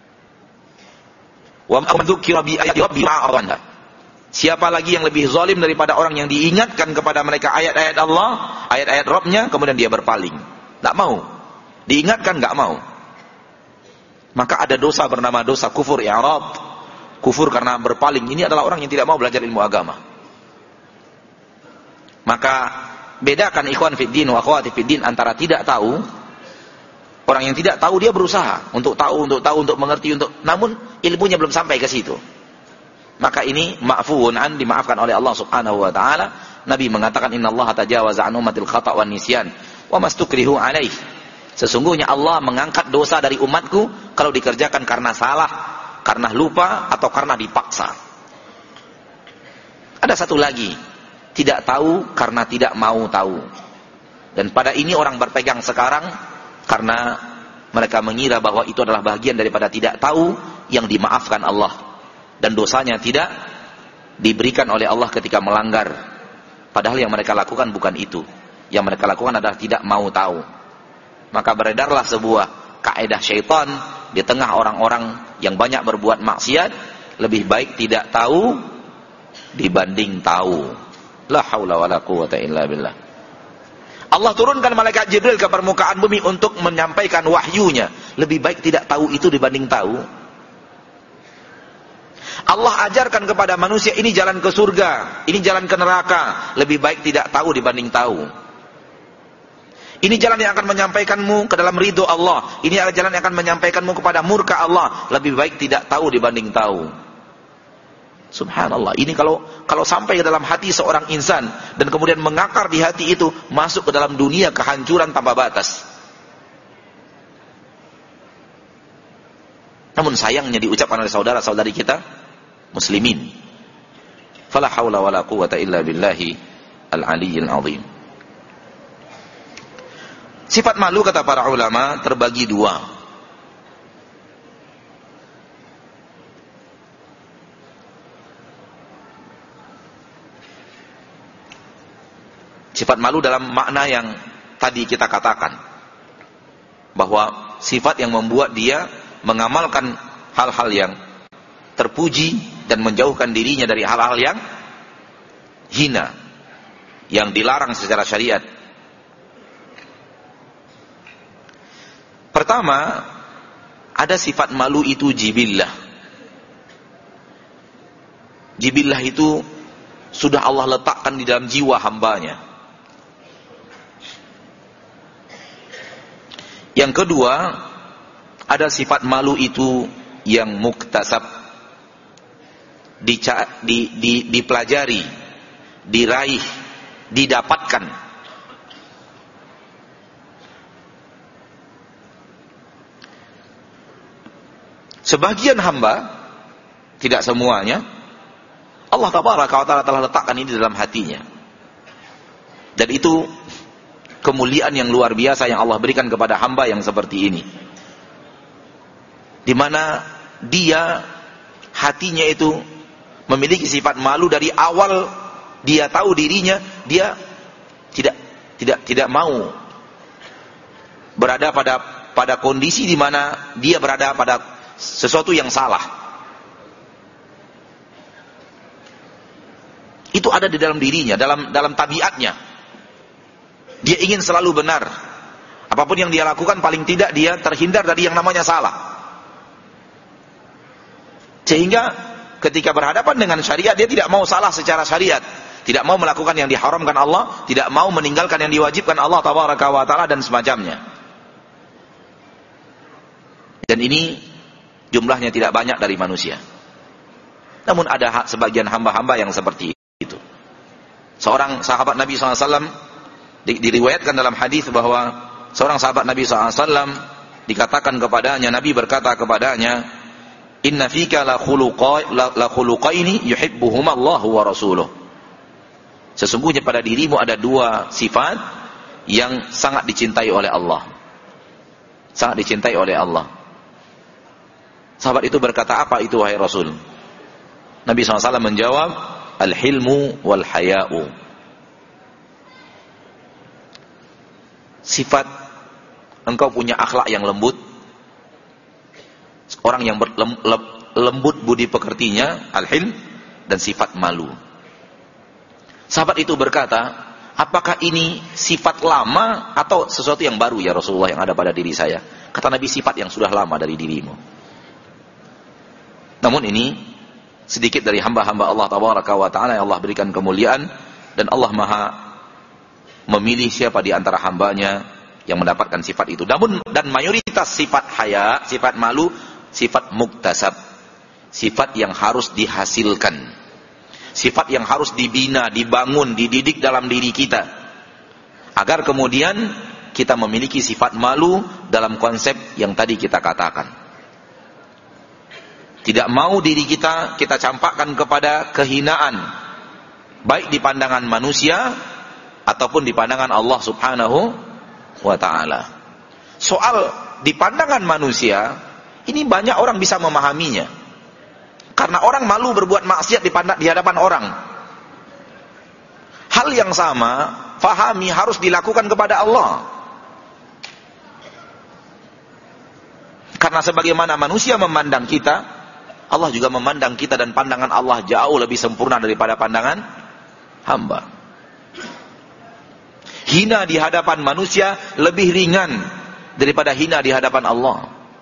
Wa man dzukira bi ayati rabbi ma'aranda. Siapa lagi yang lebih zalim daripada orang yang diingatkan kepada mereka ayat-ayat Allah, ayat-ayat Rabb-nya, kemudian dia berpaling. Enggak mau. Diingatkan enggak mau. Maka ada dosa bernama dosa kufur i'rad. Kufur karena berpaling. Ini adalah orang yang tidak mau belajar ilmu agama. Maka bedakan ikhwan fiddin wa akhwati fiddin antara tidak tahu. Orang yang tidak tahu dia berusaha untuk tahu, untuk tahu, untuk mengerti, untuk namun ilmunya belum sampai ke situ. Maka ini ma'fuun an, dimaafkan oleh Allah Subhanahu wa taala. Nabi mengatakan innallaha tajawaza an ummatil khata' wan nisyan wa mastukrihu alaih. Sesungguhnya Allah mengangkat dosa dari umatku kalau dikerjakan karena salah, karena lupa, atau karena dipaksa. Ada satu lagi, tidak tahu karena tidak mau tahu. Dan pada ini orang berpegang sekarang karena mereka mengira bahwa itu adalah bagian daripada tidak tahu yang dimaafkan Allah. Dan dosanya tidak diberikan oleh Allah ketika melanggar. Padahal yang mereka lakukan bukan itu. Yang mereka lakukan adalah tidak mau tahu. Maka beredarlah sebuah kaidah syaitan di tengah orang-orang yang banyak berbuat maksiat, lebih baik tidak tahu dibanding tahu. La haula wala quwata illa billah. Allah turunkan malaikat Jibril ke permukaan bumi untuk menyampaikan wahyunya. Lebih baik tidak tahu itu dibanding tahu. Allah ajarkan kepada manusia ini jalan ke surga, ini jalan ke neraka. Lebih baik tidak tahu dibanding tahu. Ini jalan yang akan menyampaikanmu ke dalam ridho Allah. Ini adalah jalan yang akan menyampaikanmu kepada murka Allah. Lebih baik tidak tahu dibanding tahu. Subhanallah. Ini kalau kalau sampai ke dalam hati seorang insan dan kemudian mengakar di hati itu, masuk ke dalam dunia kehancuran tanpa batas. Namun sayangnya diucapkan oleh saudara-saudari kita muslimin. Fala haula wala quwata illa billahi al-aliyyil azim. Sifat malu kata para ulama terbagi dua. Sifat malu dalam makna yang tadi kita katakan, bahwa sifat yang membuat dia mengamalkan hal-hal yang terpuji dan menjauhkan dirinya dari hal-hal yang hina, yang dilarang secara syariat. Pertama, ada sifat malu itu jibillah. Jibillah itu sudah Allah letakkan di dalam jiwa hambanya. Yang kedua, ada sifat malu itu yang muktasab, di, di, di, dipelajari, diraih, didapatkan. Sebagian hamba, tidak semuanya, Allah Tabaraka wa Ta'ala telah letakkan ini dalam hatinya. Dan itu kemuliaan yang luar biasa yang Allah berikan kepada hamba yang seperti ini, di mana dia hatinya itu memiliki sifat malu dari awal dia tahu dirinya, dia tidak tidak tidak mau berada pada pada kondisi di mana dia berada pada sesuatu yang salah. Itu ada di dalam dirinya, dalam dalam tabiatnya. Dia ingin selalu benar. Apapun yang dia lakukan, paling tidak dia terhindar dari yang namanya salah. Sehingga ketika berhadapan dengan syariat, dia tidak mau salah secara syariat, tidak mau melakukan yang diharamkan Allah, tidak mau meninggalkan yang diwajibkan Allah Tabaraka wa Ta'ala dan semacamnya. Dan ini jumlahnya tidak banyak dari manusia. Namun ada sebagian hamba-hamba yang seperti itu. Seorang sahabat Nabi shallallahu alaihi wasallam di, diriwayatkan dalam hadis bahwa seorang sahabat Nabi shallallahu alaihi wasallam dikatakan kepadanya, Nabi berkata kepadanya, inna fika la khuluqa la khuluqaini yuhibbuhuma Allahu wa rasuluh. Sesungguhnya pada dirimu ada dua sifat yang sangat dicintai oleh Allah. Sangat dicintai oleh Allah. Sahabat itu berkata, apa itu wahai Rasul? Nabi shallallahu alaihi wasallam menjawab, al-hilmu wal haya'u. Sifat engkau punya akhlak yang lembut, orang yang berlem, lembut budi pekertinya, al-hilm, dan sifat malu. Sahabat itu berkata, apakah ini sifat lama atau sesuatu yang baru ya Rasulullah yang ada pada diri saya? Kata Nabi, sifat yang sudah lama dari dirimu. Namun ini sedikit dari hamba-hamba Allah Tabaraka wa Ta'ala yang Allah berikan kemuliaan, dan Allah Maha memilih siapa di antara hambanya yang mendapatkan sifat itu. Namun dan mayoritas sifat haya, sifat malu, sifat muktasab, sifat yang harus dihasilkan, sifat yang harus dibina, dibangun, dididik dalam diri kita, agar kemudian kita memiliki sifat malu dalam konsep yang tadi kita katakan. Tidak mau diri kita kita campakkan kepada kehinaan, baik di pandangan manusia ataupun di pandangan Allah Subhanahu wa Ta'ala. Soal di pandangan manusia, ini banyak orang bisa memahaminya. Karena orang malu berbuat maksiat di, pandang, di hadapan orang. Hal yang sama, fahami harus dilakukan kepada Allah. Karena sebagaimana manusia memandang kita, Allah juga memandang kita, dan pandangan Allah jauh lebih sempurna daripada pandangan hamba. Hina di hadapan manusia lebih ringan daripada hina di hadapan Allah.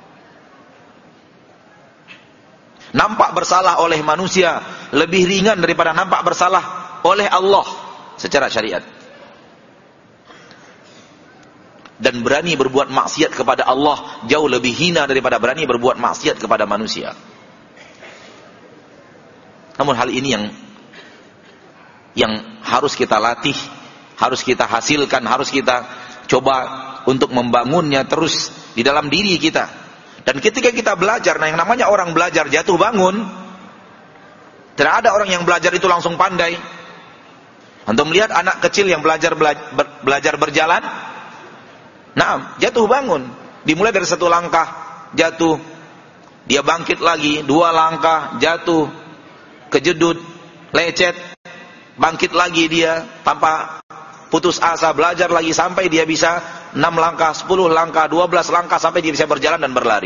Nampak bersalah oleh manusia lebih ringan daripada nampak bersalah oleh Allah secara syariat. Dan berani berbuat maksiat kepada Allah jauh lebih hina daripada berani berbuat maksiat kepada manusia. Namun hal ini yang yang harus kita latih, harus kita hasilkan, harus kita coba untuk membangunnya terus di dalam diri kita. Dan ketika kita belajar, nah yang namanya orang belajar jatuh bangun, tidak ada orang yang belajar itu langsung pandai. Antum melihat anak kecil yang belajar belajar, belajar berjalan, Naam, jatuh bangun. Dimulai dari satu langkah, jatuh. Dia bangkit lagi, dua langkah, jatuh. Kejedut, lecet, bangkit lagi dia tanpa putus asa, belajar lagi sampai dia bisa enam langkah, sepuluh langkah, dua belas langkah sampai dia bisa berjalan dan berlari.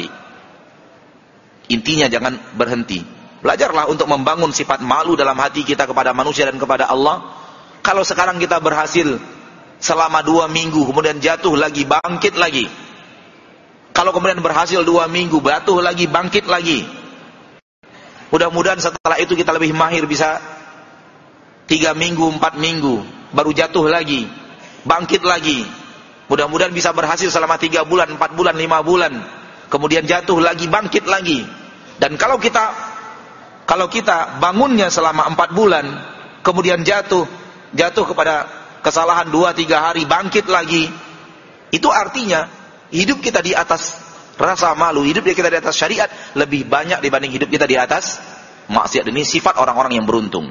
Intinya jangan berhenti. Belajarlah untuk membangun sifat malu dalam hati kita kepada manusia dan kepada Allah. Kalau sekarang kita berhasil selama dua minggu, kemudian jatuh lagi, bangkit lagi. Kalau kemudian berhasil dua minggu, jatuh lagi, bangkit lagi. Mudah-mudahan setelah itu kita lebih mahir, bisa tiga minggu, empat minggu, baru jatuh lagi, bangkit lagi. Mudah-mudahan bisa berhasil selama tiga bulan, empat bulan, lima bulan. Kemudian jatuh lagi, bangkit lagi. Dan kalau kita kalau kita bangunnya selama empat bulan, kemudian jatuh, jatuh kepada kesalahan dua tiga hari, bangkit lagi, itu artinya hidup kita di atas rasa malu, hidup kita di atas syariat lebih banyak dibanding hidup kita di atas maksiat. Ini sifat orang-orang yang beruntung.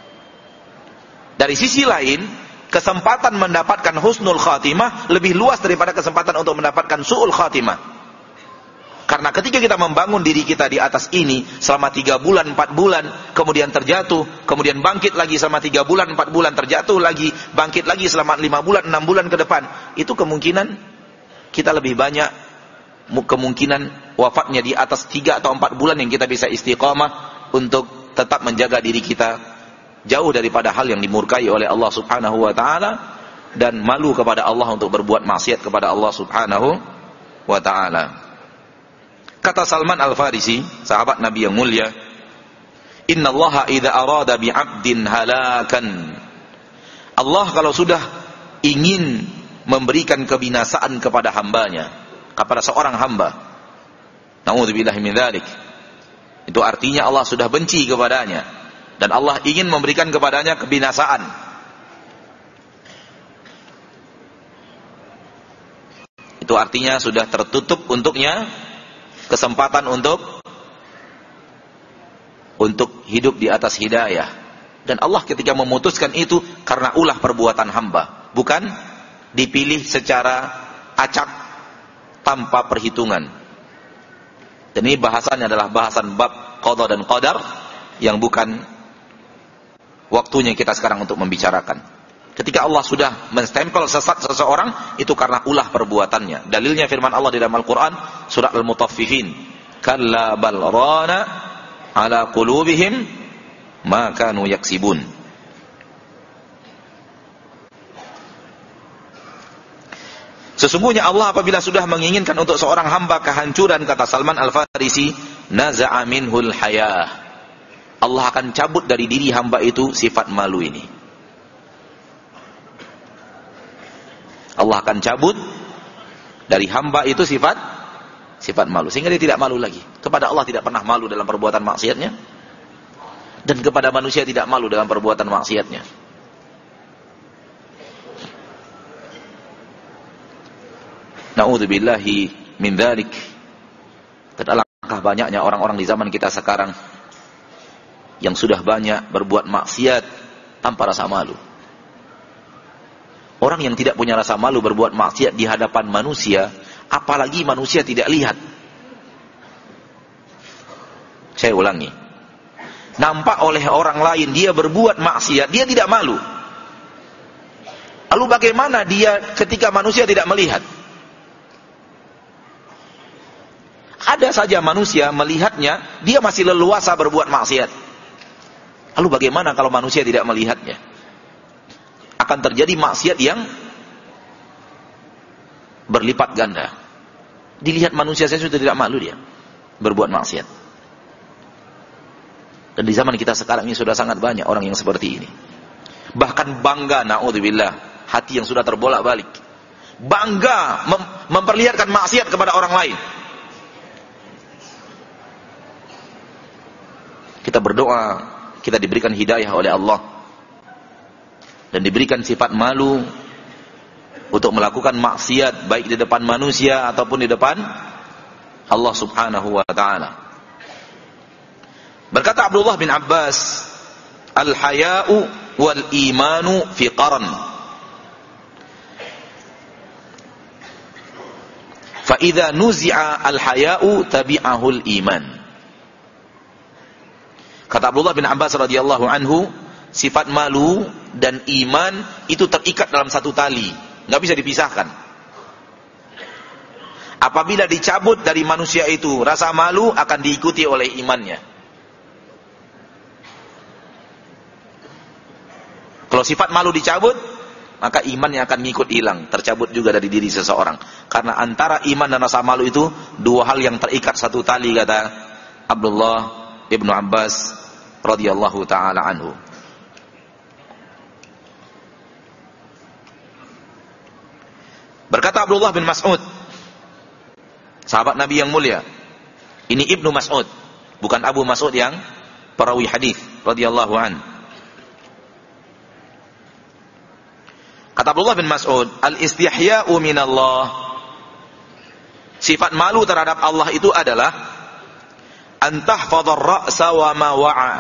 Dari sisi lain, kesempatan mendapatkan husnul khatimah lebih luas daripada kesempatan untuk mendapatkan su'ul khatimah. Karena ketika kita membangun diri kita di atas ini selama tiga bulan, empat bulan, kemudian terjatuh, kemudian bangkit lagi selama tiga bulan, empat bulan, terjatuh lagi, bangkit lagi selama lima bulan, enam bulan ke depan, itu kemungkinan kita lebih banyak kemungkinan wafatnya di atas tiga atau empat bulan yang kita bisa istiqamah untuk tetap menjaga diri kita jauh daripada hal yang dimurkai oleh Allah Subhanahu wa taala dan malu kepada Allah untuk berbuat maksiat kepada Allah Subhanahu wa taala. Kata Salman Al-Farisi, sahabat Nabi yang mulia, "Innallaha idza arada bi'abdin halakan." Allah kalau sudah ingin memberikan kebinasaan kepada hambanya, kepada seorang hamba, na'udzubillahi min dzalik, itu artinya Allah sudah benci kepadanya dan Allah ingin memberikan kepadanya kebinasaan. Itu artinya sudah tertutup untuknya kesempatan untuk untuk hidup di atas hidayah. Dan Allah ketika memutuskan itu karena ulah perbuatan hamba, bukan dipilih secara acak tanpa perhitungan. Dan ini bahasannya adalah bahasan bab qada dan qadar yang bukan waktunya kita sekarang untuk membicarakan. Ketika Allah sudah menstempel sesat seseorang, itu karena ulah perbuatannya. Dalilnya firman Allah di dalam Al-Quran, surat Al-Mutaffifin, "Kalla bal rana ala qulubihim ma kanu yaksibun." Sesungguhnya Allah apabila sudah menginginkan untuk seorang hamba kehancuran, kata Salman Al-Farisi, naza'a minhul hayah. Allah akan cabut dari diri hamba itu sifat malu ini. Allah akan cabut dari hamba itu sifat sifat malu, sehingga dia tidak malu lagi. Kepada Allah tidak pernah malu dalam perbuatan maksiatnya, dan kepada manusia tidak malu dalam perbuatan maksiatnya. Na'udzubillahi min dzalik. Dan alangkah banyaknya orang-orang di zaman kita sekarang yang sudah banyak berbuat maksiat tanpa rasa malu. Orang yang tidak punya rasa malu berbuat maksiat di hadapan manusia, apalagi manusia tidak lihat. Saya ulangi. Nampak oleh orang lain dia berbuat maksiat, dia tidak malu. Lalu bagaimana dia ketika manusia tidak melihat? Ada saja manusia melihatnya, dia masih leluasa berbuat maksiat. Lalu bagaimana kalau manusia tidak melihatnya? Akan terjadi maksiat yang berlipat ganda. Dilihat manusia saja sudah tidak malu dia berbuat maksiat. Dan di zaman kita sekarang ini sudah sangat banyak orang yang seperti ini. Bahkan bangga, na'udzubillah, hati yang sudah terbolak-balik. Bangga mem memperlihatkan maksiat kepada orang lain. Kita berdoa, kita diberikan hidayah oleh Allah dan diberikan sifat malu untuk melakukan maksiat baik di depan manusia ataupun di depan Allah Subhanahu wa taala. Berkata Abdullah bin Abbas, "Al-haya'u wal imanu fi qaran." idza nuzi'a al-haya'u tabi'ahul iman. Kata Abdullah bin Abbas radhiyallahu anhu, sifat malu dan iman itu terikat dalam satu tali, nggak bisa dipisahkan. Apabila dicabut dari manusia itu rasa malu, akan diikuti oleh imannya. Kalau sifat malu dicabut, maka imannya akan ngikut hilang, tercabut juga dari diri seseorang. Karena antara iman dan rasa malu itu dua hal yang terikat satu tali, kata Abdullah ibnu Abbas radhiyallahu taala anhu. Berkata Abdullah bin Mas'ud, sahabat Nabi yang mulia. Ini Ibnu Mas'ud, bukan Abu Mas'ud yang perawi hadis radhiyallahu an. Kata Abdullah bin Mas'ud, al-istihya'u minallah, sifat malu terhadap Allah itu adalah antahfadhar ra'sa wa ma wa'a,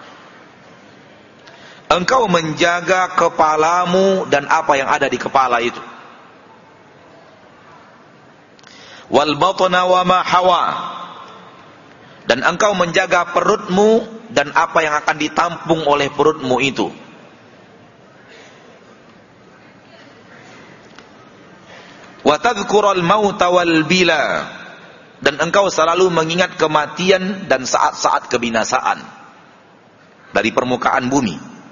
engkau menjaga kepalamu dan apa yang ada di kepala itu. Wal batna wa ma hawa, dan engkau menjaga perutmu dan apa yang akan ditampung oleh perutmu itu. Wa tadhkural mauta wal bila, dan engkau selalu mengingat kematian dan saat-saat kebinasaan dari permukaan bumi.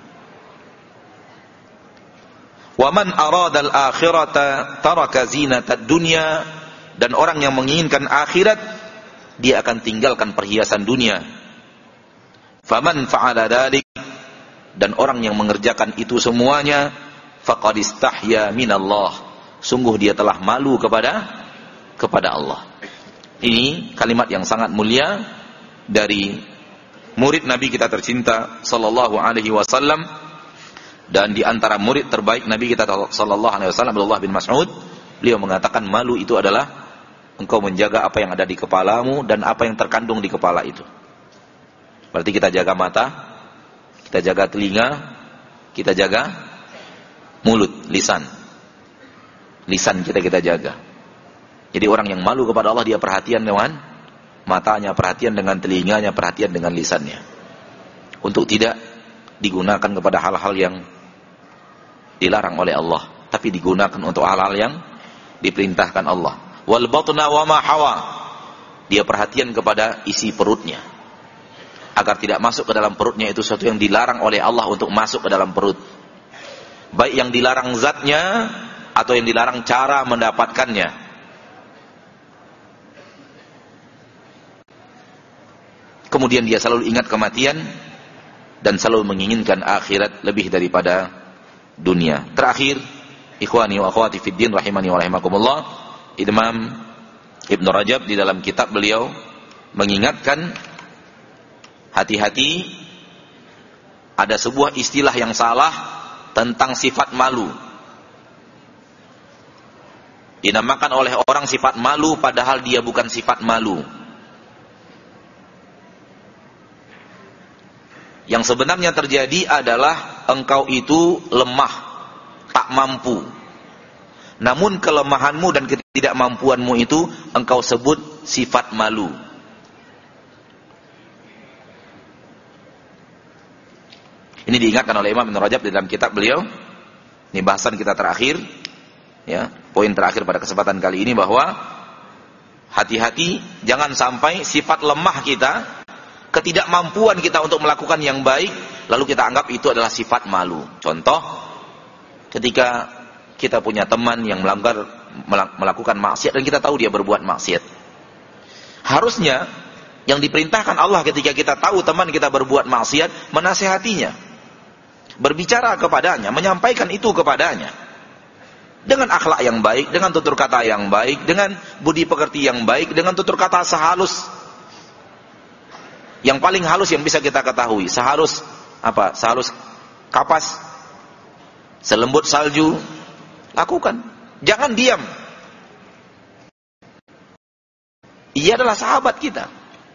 Wa man aradal akhirata taraka zinatad dunya, dan orang yang menginginkan akhirat, dia akan tinggalkan perhiasan dunia. Faman fa'ala dzalik, dan orang yang mengerjakan itu semuanya, faqad istahya minallah, sungguh dia telah malu kepada kepada Allah. Ini kalimat yang sangat mulia dari murid Nabi kita tercinta sallallahu alaihi wasallam, dan di antara murid terbaik Nabi kita sallallahu alaihi wasallam, Abdullah bin Mas'ud, beliau mengatakan malu itu adalah engkau menjaga apa yang ada di kepalamu dan apa yang terkandung di kepala itu. Berarti kita jaga mata, kita jaga telinga, kita jaga mulut, lisan. Lisan kita kita jaga. Jadi orang yang malu kepada Allah, dia perhatian dengan matanya, perhatian dengan telinganya, perhatian dengan lisannya, untuk tidak digunakan kepada hal-hal yang dilarang oleh Allah, tapi digunakan untuk hal-hal yang diperintahkan Allah. Wal batna wa ma hawa, dia perhatian kepada isi perutnya, agar tidak masuk ke dalam perutnya itu sesuatu yang dilarang oleh Allah untuk masuk ke dalam perut, baik yang dilarang zatnya atau yang dilarang cara mendapatkannya. Kemudian dia selalu ingat kematian dan selalu menginginkan akhirat lebih daripada dunia. Terakhir, ikhwani wa akhwati fid din rahimani wa rahimakumullah, Imam Ibnu Rajab di dalam kitab beliau mengingatkan, hati-hati, ada sebuah istilah yang salah tentang sifat malu. Dinamakan oleh orang sifat malu padahal dia bukan sifat malu. Yang sebenarnya terjadi adalah engkau itu lemah, tak mampu. Namun kelemahanmu dan ketidakmampuanmu itu engkau sebut sifat malu. Ini diingatkan oleh Imam Ibnu Rajab di dalam kitab beliau. Ini bahasan kita terakhir, ya, poin terakhir pada kesempatan kali ini, bahwa hati-hati jangan sampai sifat lemah kita, ketidakmampuan kita untuk melakukan yang baik, lalu kita anggap itu adalah sifat malu. Contoh, ketika kita punya teman yang melanggar, melakukan maksiat dan kita tahu dia berbuat maksiat, harusnya yang diperintahkan Allah ketika kita tahu teman kita berbuat maksiat, menasihatinya, berbicara kepadanya, menyampaikan itu kepadanya dengan akhlak yang baik, dengan tutur kata yang baik, dengan budi pekerti yang baik, dengan tutur kata sehalus, yang paling halus yang bisa kita ketahui, sehalus apa? Sehalus kapas, selembut salju. Lakukan, jangan diam. Ia adalah sahabat kita,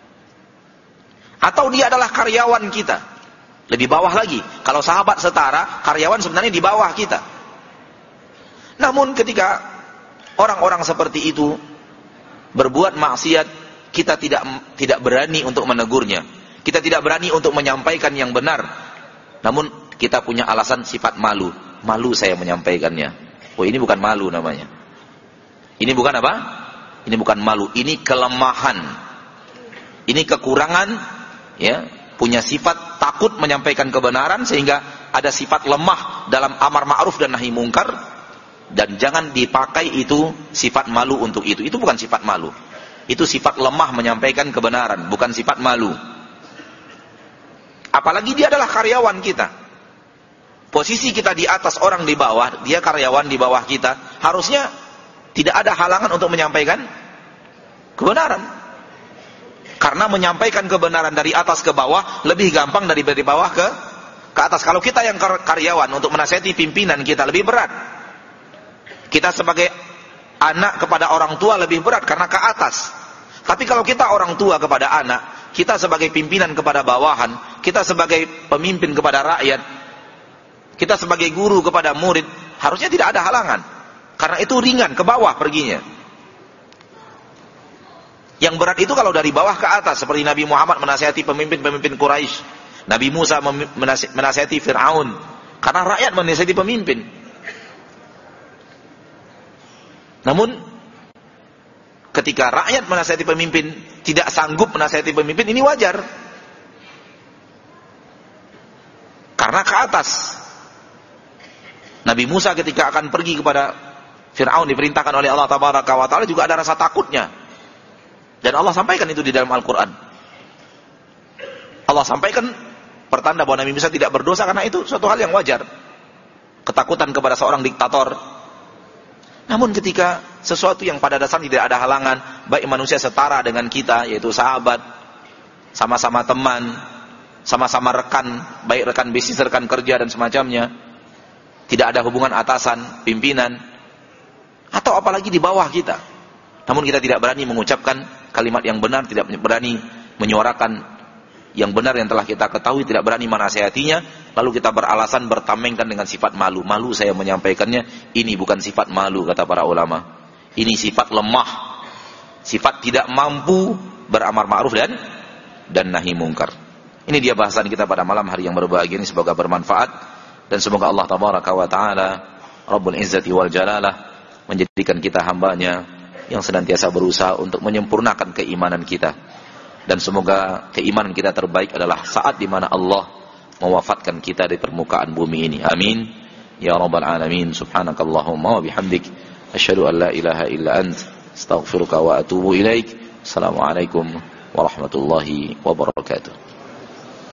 atau dia adalah karyawan kita. Lebih bawah lagi, kalau sahabat setara, karyawan sebenarnya di bawah kita. Namun ketika orang-orang seperti itu berbuat maksiat, kita tidak tidak berani untuk menegurnya. Kita tidak berani untuk menyampaikan yang benar. Namun kita punya alasan sifat malu. Malu saya menyampaikannya. Oh, ini bukan malu namanya. Ini bukan apa? Ini bukan malu, ini kelemahan. Ini kekurangan, ya, punya sifat takut menyampaikan kebenaran sehingga ada sifat lemah dalam amar ma'ruf dan nahi mungkar, dan jangan dipakai itu sifat malu untuk itu. Itu bukan sifat malu. Itu sifat lemah menyampaikan kebenaran, bukan sifat malu. Apalagi dia adalah karyawan kita. Posisi kita di atas, orang di bawah, dia karyawan di bawah kita. Harusnya tidak ada halangan untuk menyampaikan kebenaran. Karena menyampaikan kebenaran dari atas ke bawah lebih gampang dari dari bawah ke ke atas. Kalau kita yang karyawan untuk menasihati pimpinan kita lebih berat. Kita sebagai anak kepada orang tua lebih berat karena ke atas. Tapi kalau kita orang tua kepada anak, kita sebagai pimpinan kepada bawahan, kita sebagai pemimpin kepada rakyat, kita sebagai guru kepada murid, harusnya tidak ada halangan. Karena itu ringan, ke bawah perginya. Yang berat itu kalau dari bawah ke atas, seperti Nabi Muhammad menasihati pemimpin-pemimpin Quraisy, Nabi Musa menasihati Fir'aun, karena rakyat menasihati pemimpin. Namun ketika rakyat menasihati pemimpin, tidak sanggup menasihati pemimpin, ini wajar. Karena ke atas. Nabi Musa ketika akan pergi kepada Fir'aun, diperintahkan oleh Allah Tabaraka wa Ta'ala, juga ada rasa takutnya. Dan Allah sampaikan itu di dalam Al-Quran. Allah sampaikan pertanda bahwa Nabi Musa tidak berdosa, karena itu suatu hal yang wajar. Ketakutan kepada seorang diktator. Namun ketika sesuatu yang pada dasarnya tidak ada halangan, baik manusia setara dengan kita, yaitu sahabat, sama-sama teman, sama-sama rekan, baik rekan bisnis, rekan kerja dan semacamnya, tidak ada hubungan atasan, pimpinan, atau apalagi di bawah kita. Namun kita tidak berani mengucapkan kalimat yang benar, tidak berani menyuarakan yang benar yang telah kita ketahui, tidak berani menasihatinya, lalu kita beralasan bertamengkan dengan sifat malu. Malu saya menyampaikannya. Ini bukan sifat malu, kata para ulama. Ini sifat lemah, sifat tidak mampu beramar ma'ruf dan dan nahi mungkar. Ini dia bahasan kita pada malam hari yang berbahagia ini. Semoga bermanfaat, dan semoga Allah Tabaraka wa Ta'ala Rabbul Izzati wal Jalalah menjadikan kita hambanya yang senantiasa berusaha untuk menyempurnakan keimanan kita. Dan semoga keimanan kita terbaik adalah saat di mana Allah mewafatkan kita di permukaan bumi ini. Amin ya rabbal alamin. Subhanakallahumma wa bihamdik, asyhadu an la ilaha illa ant, astaghfiruka wa atubu ilaik. Assalamualaikum warahmatullahi wabarakatuh.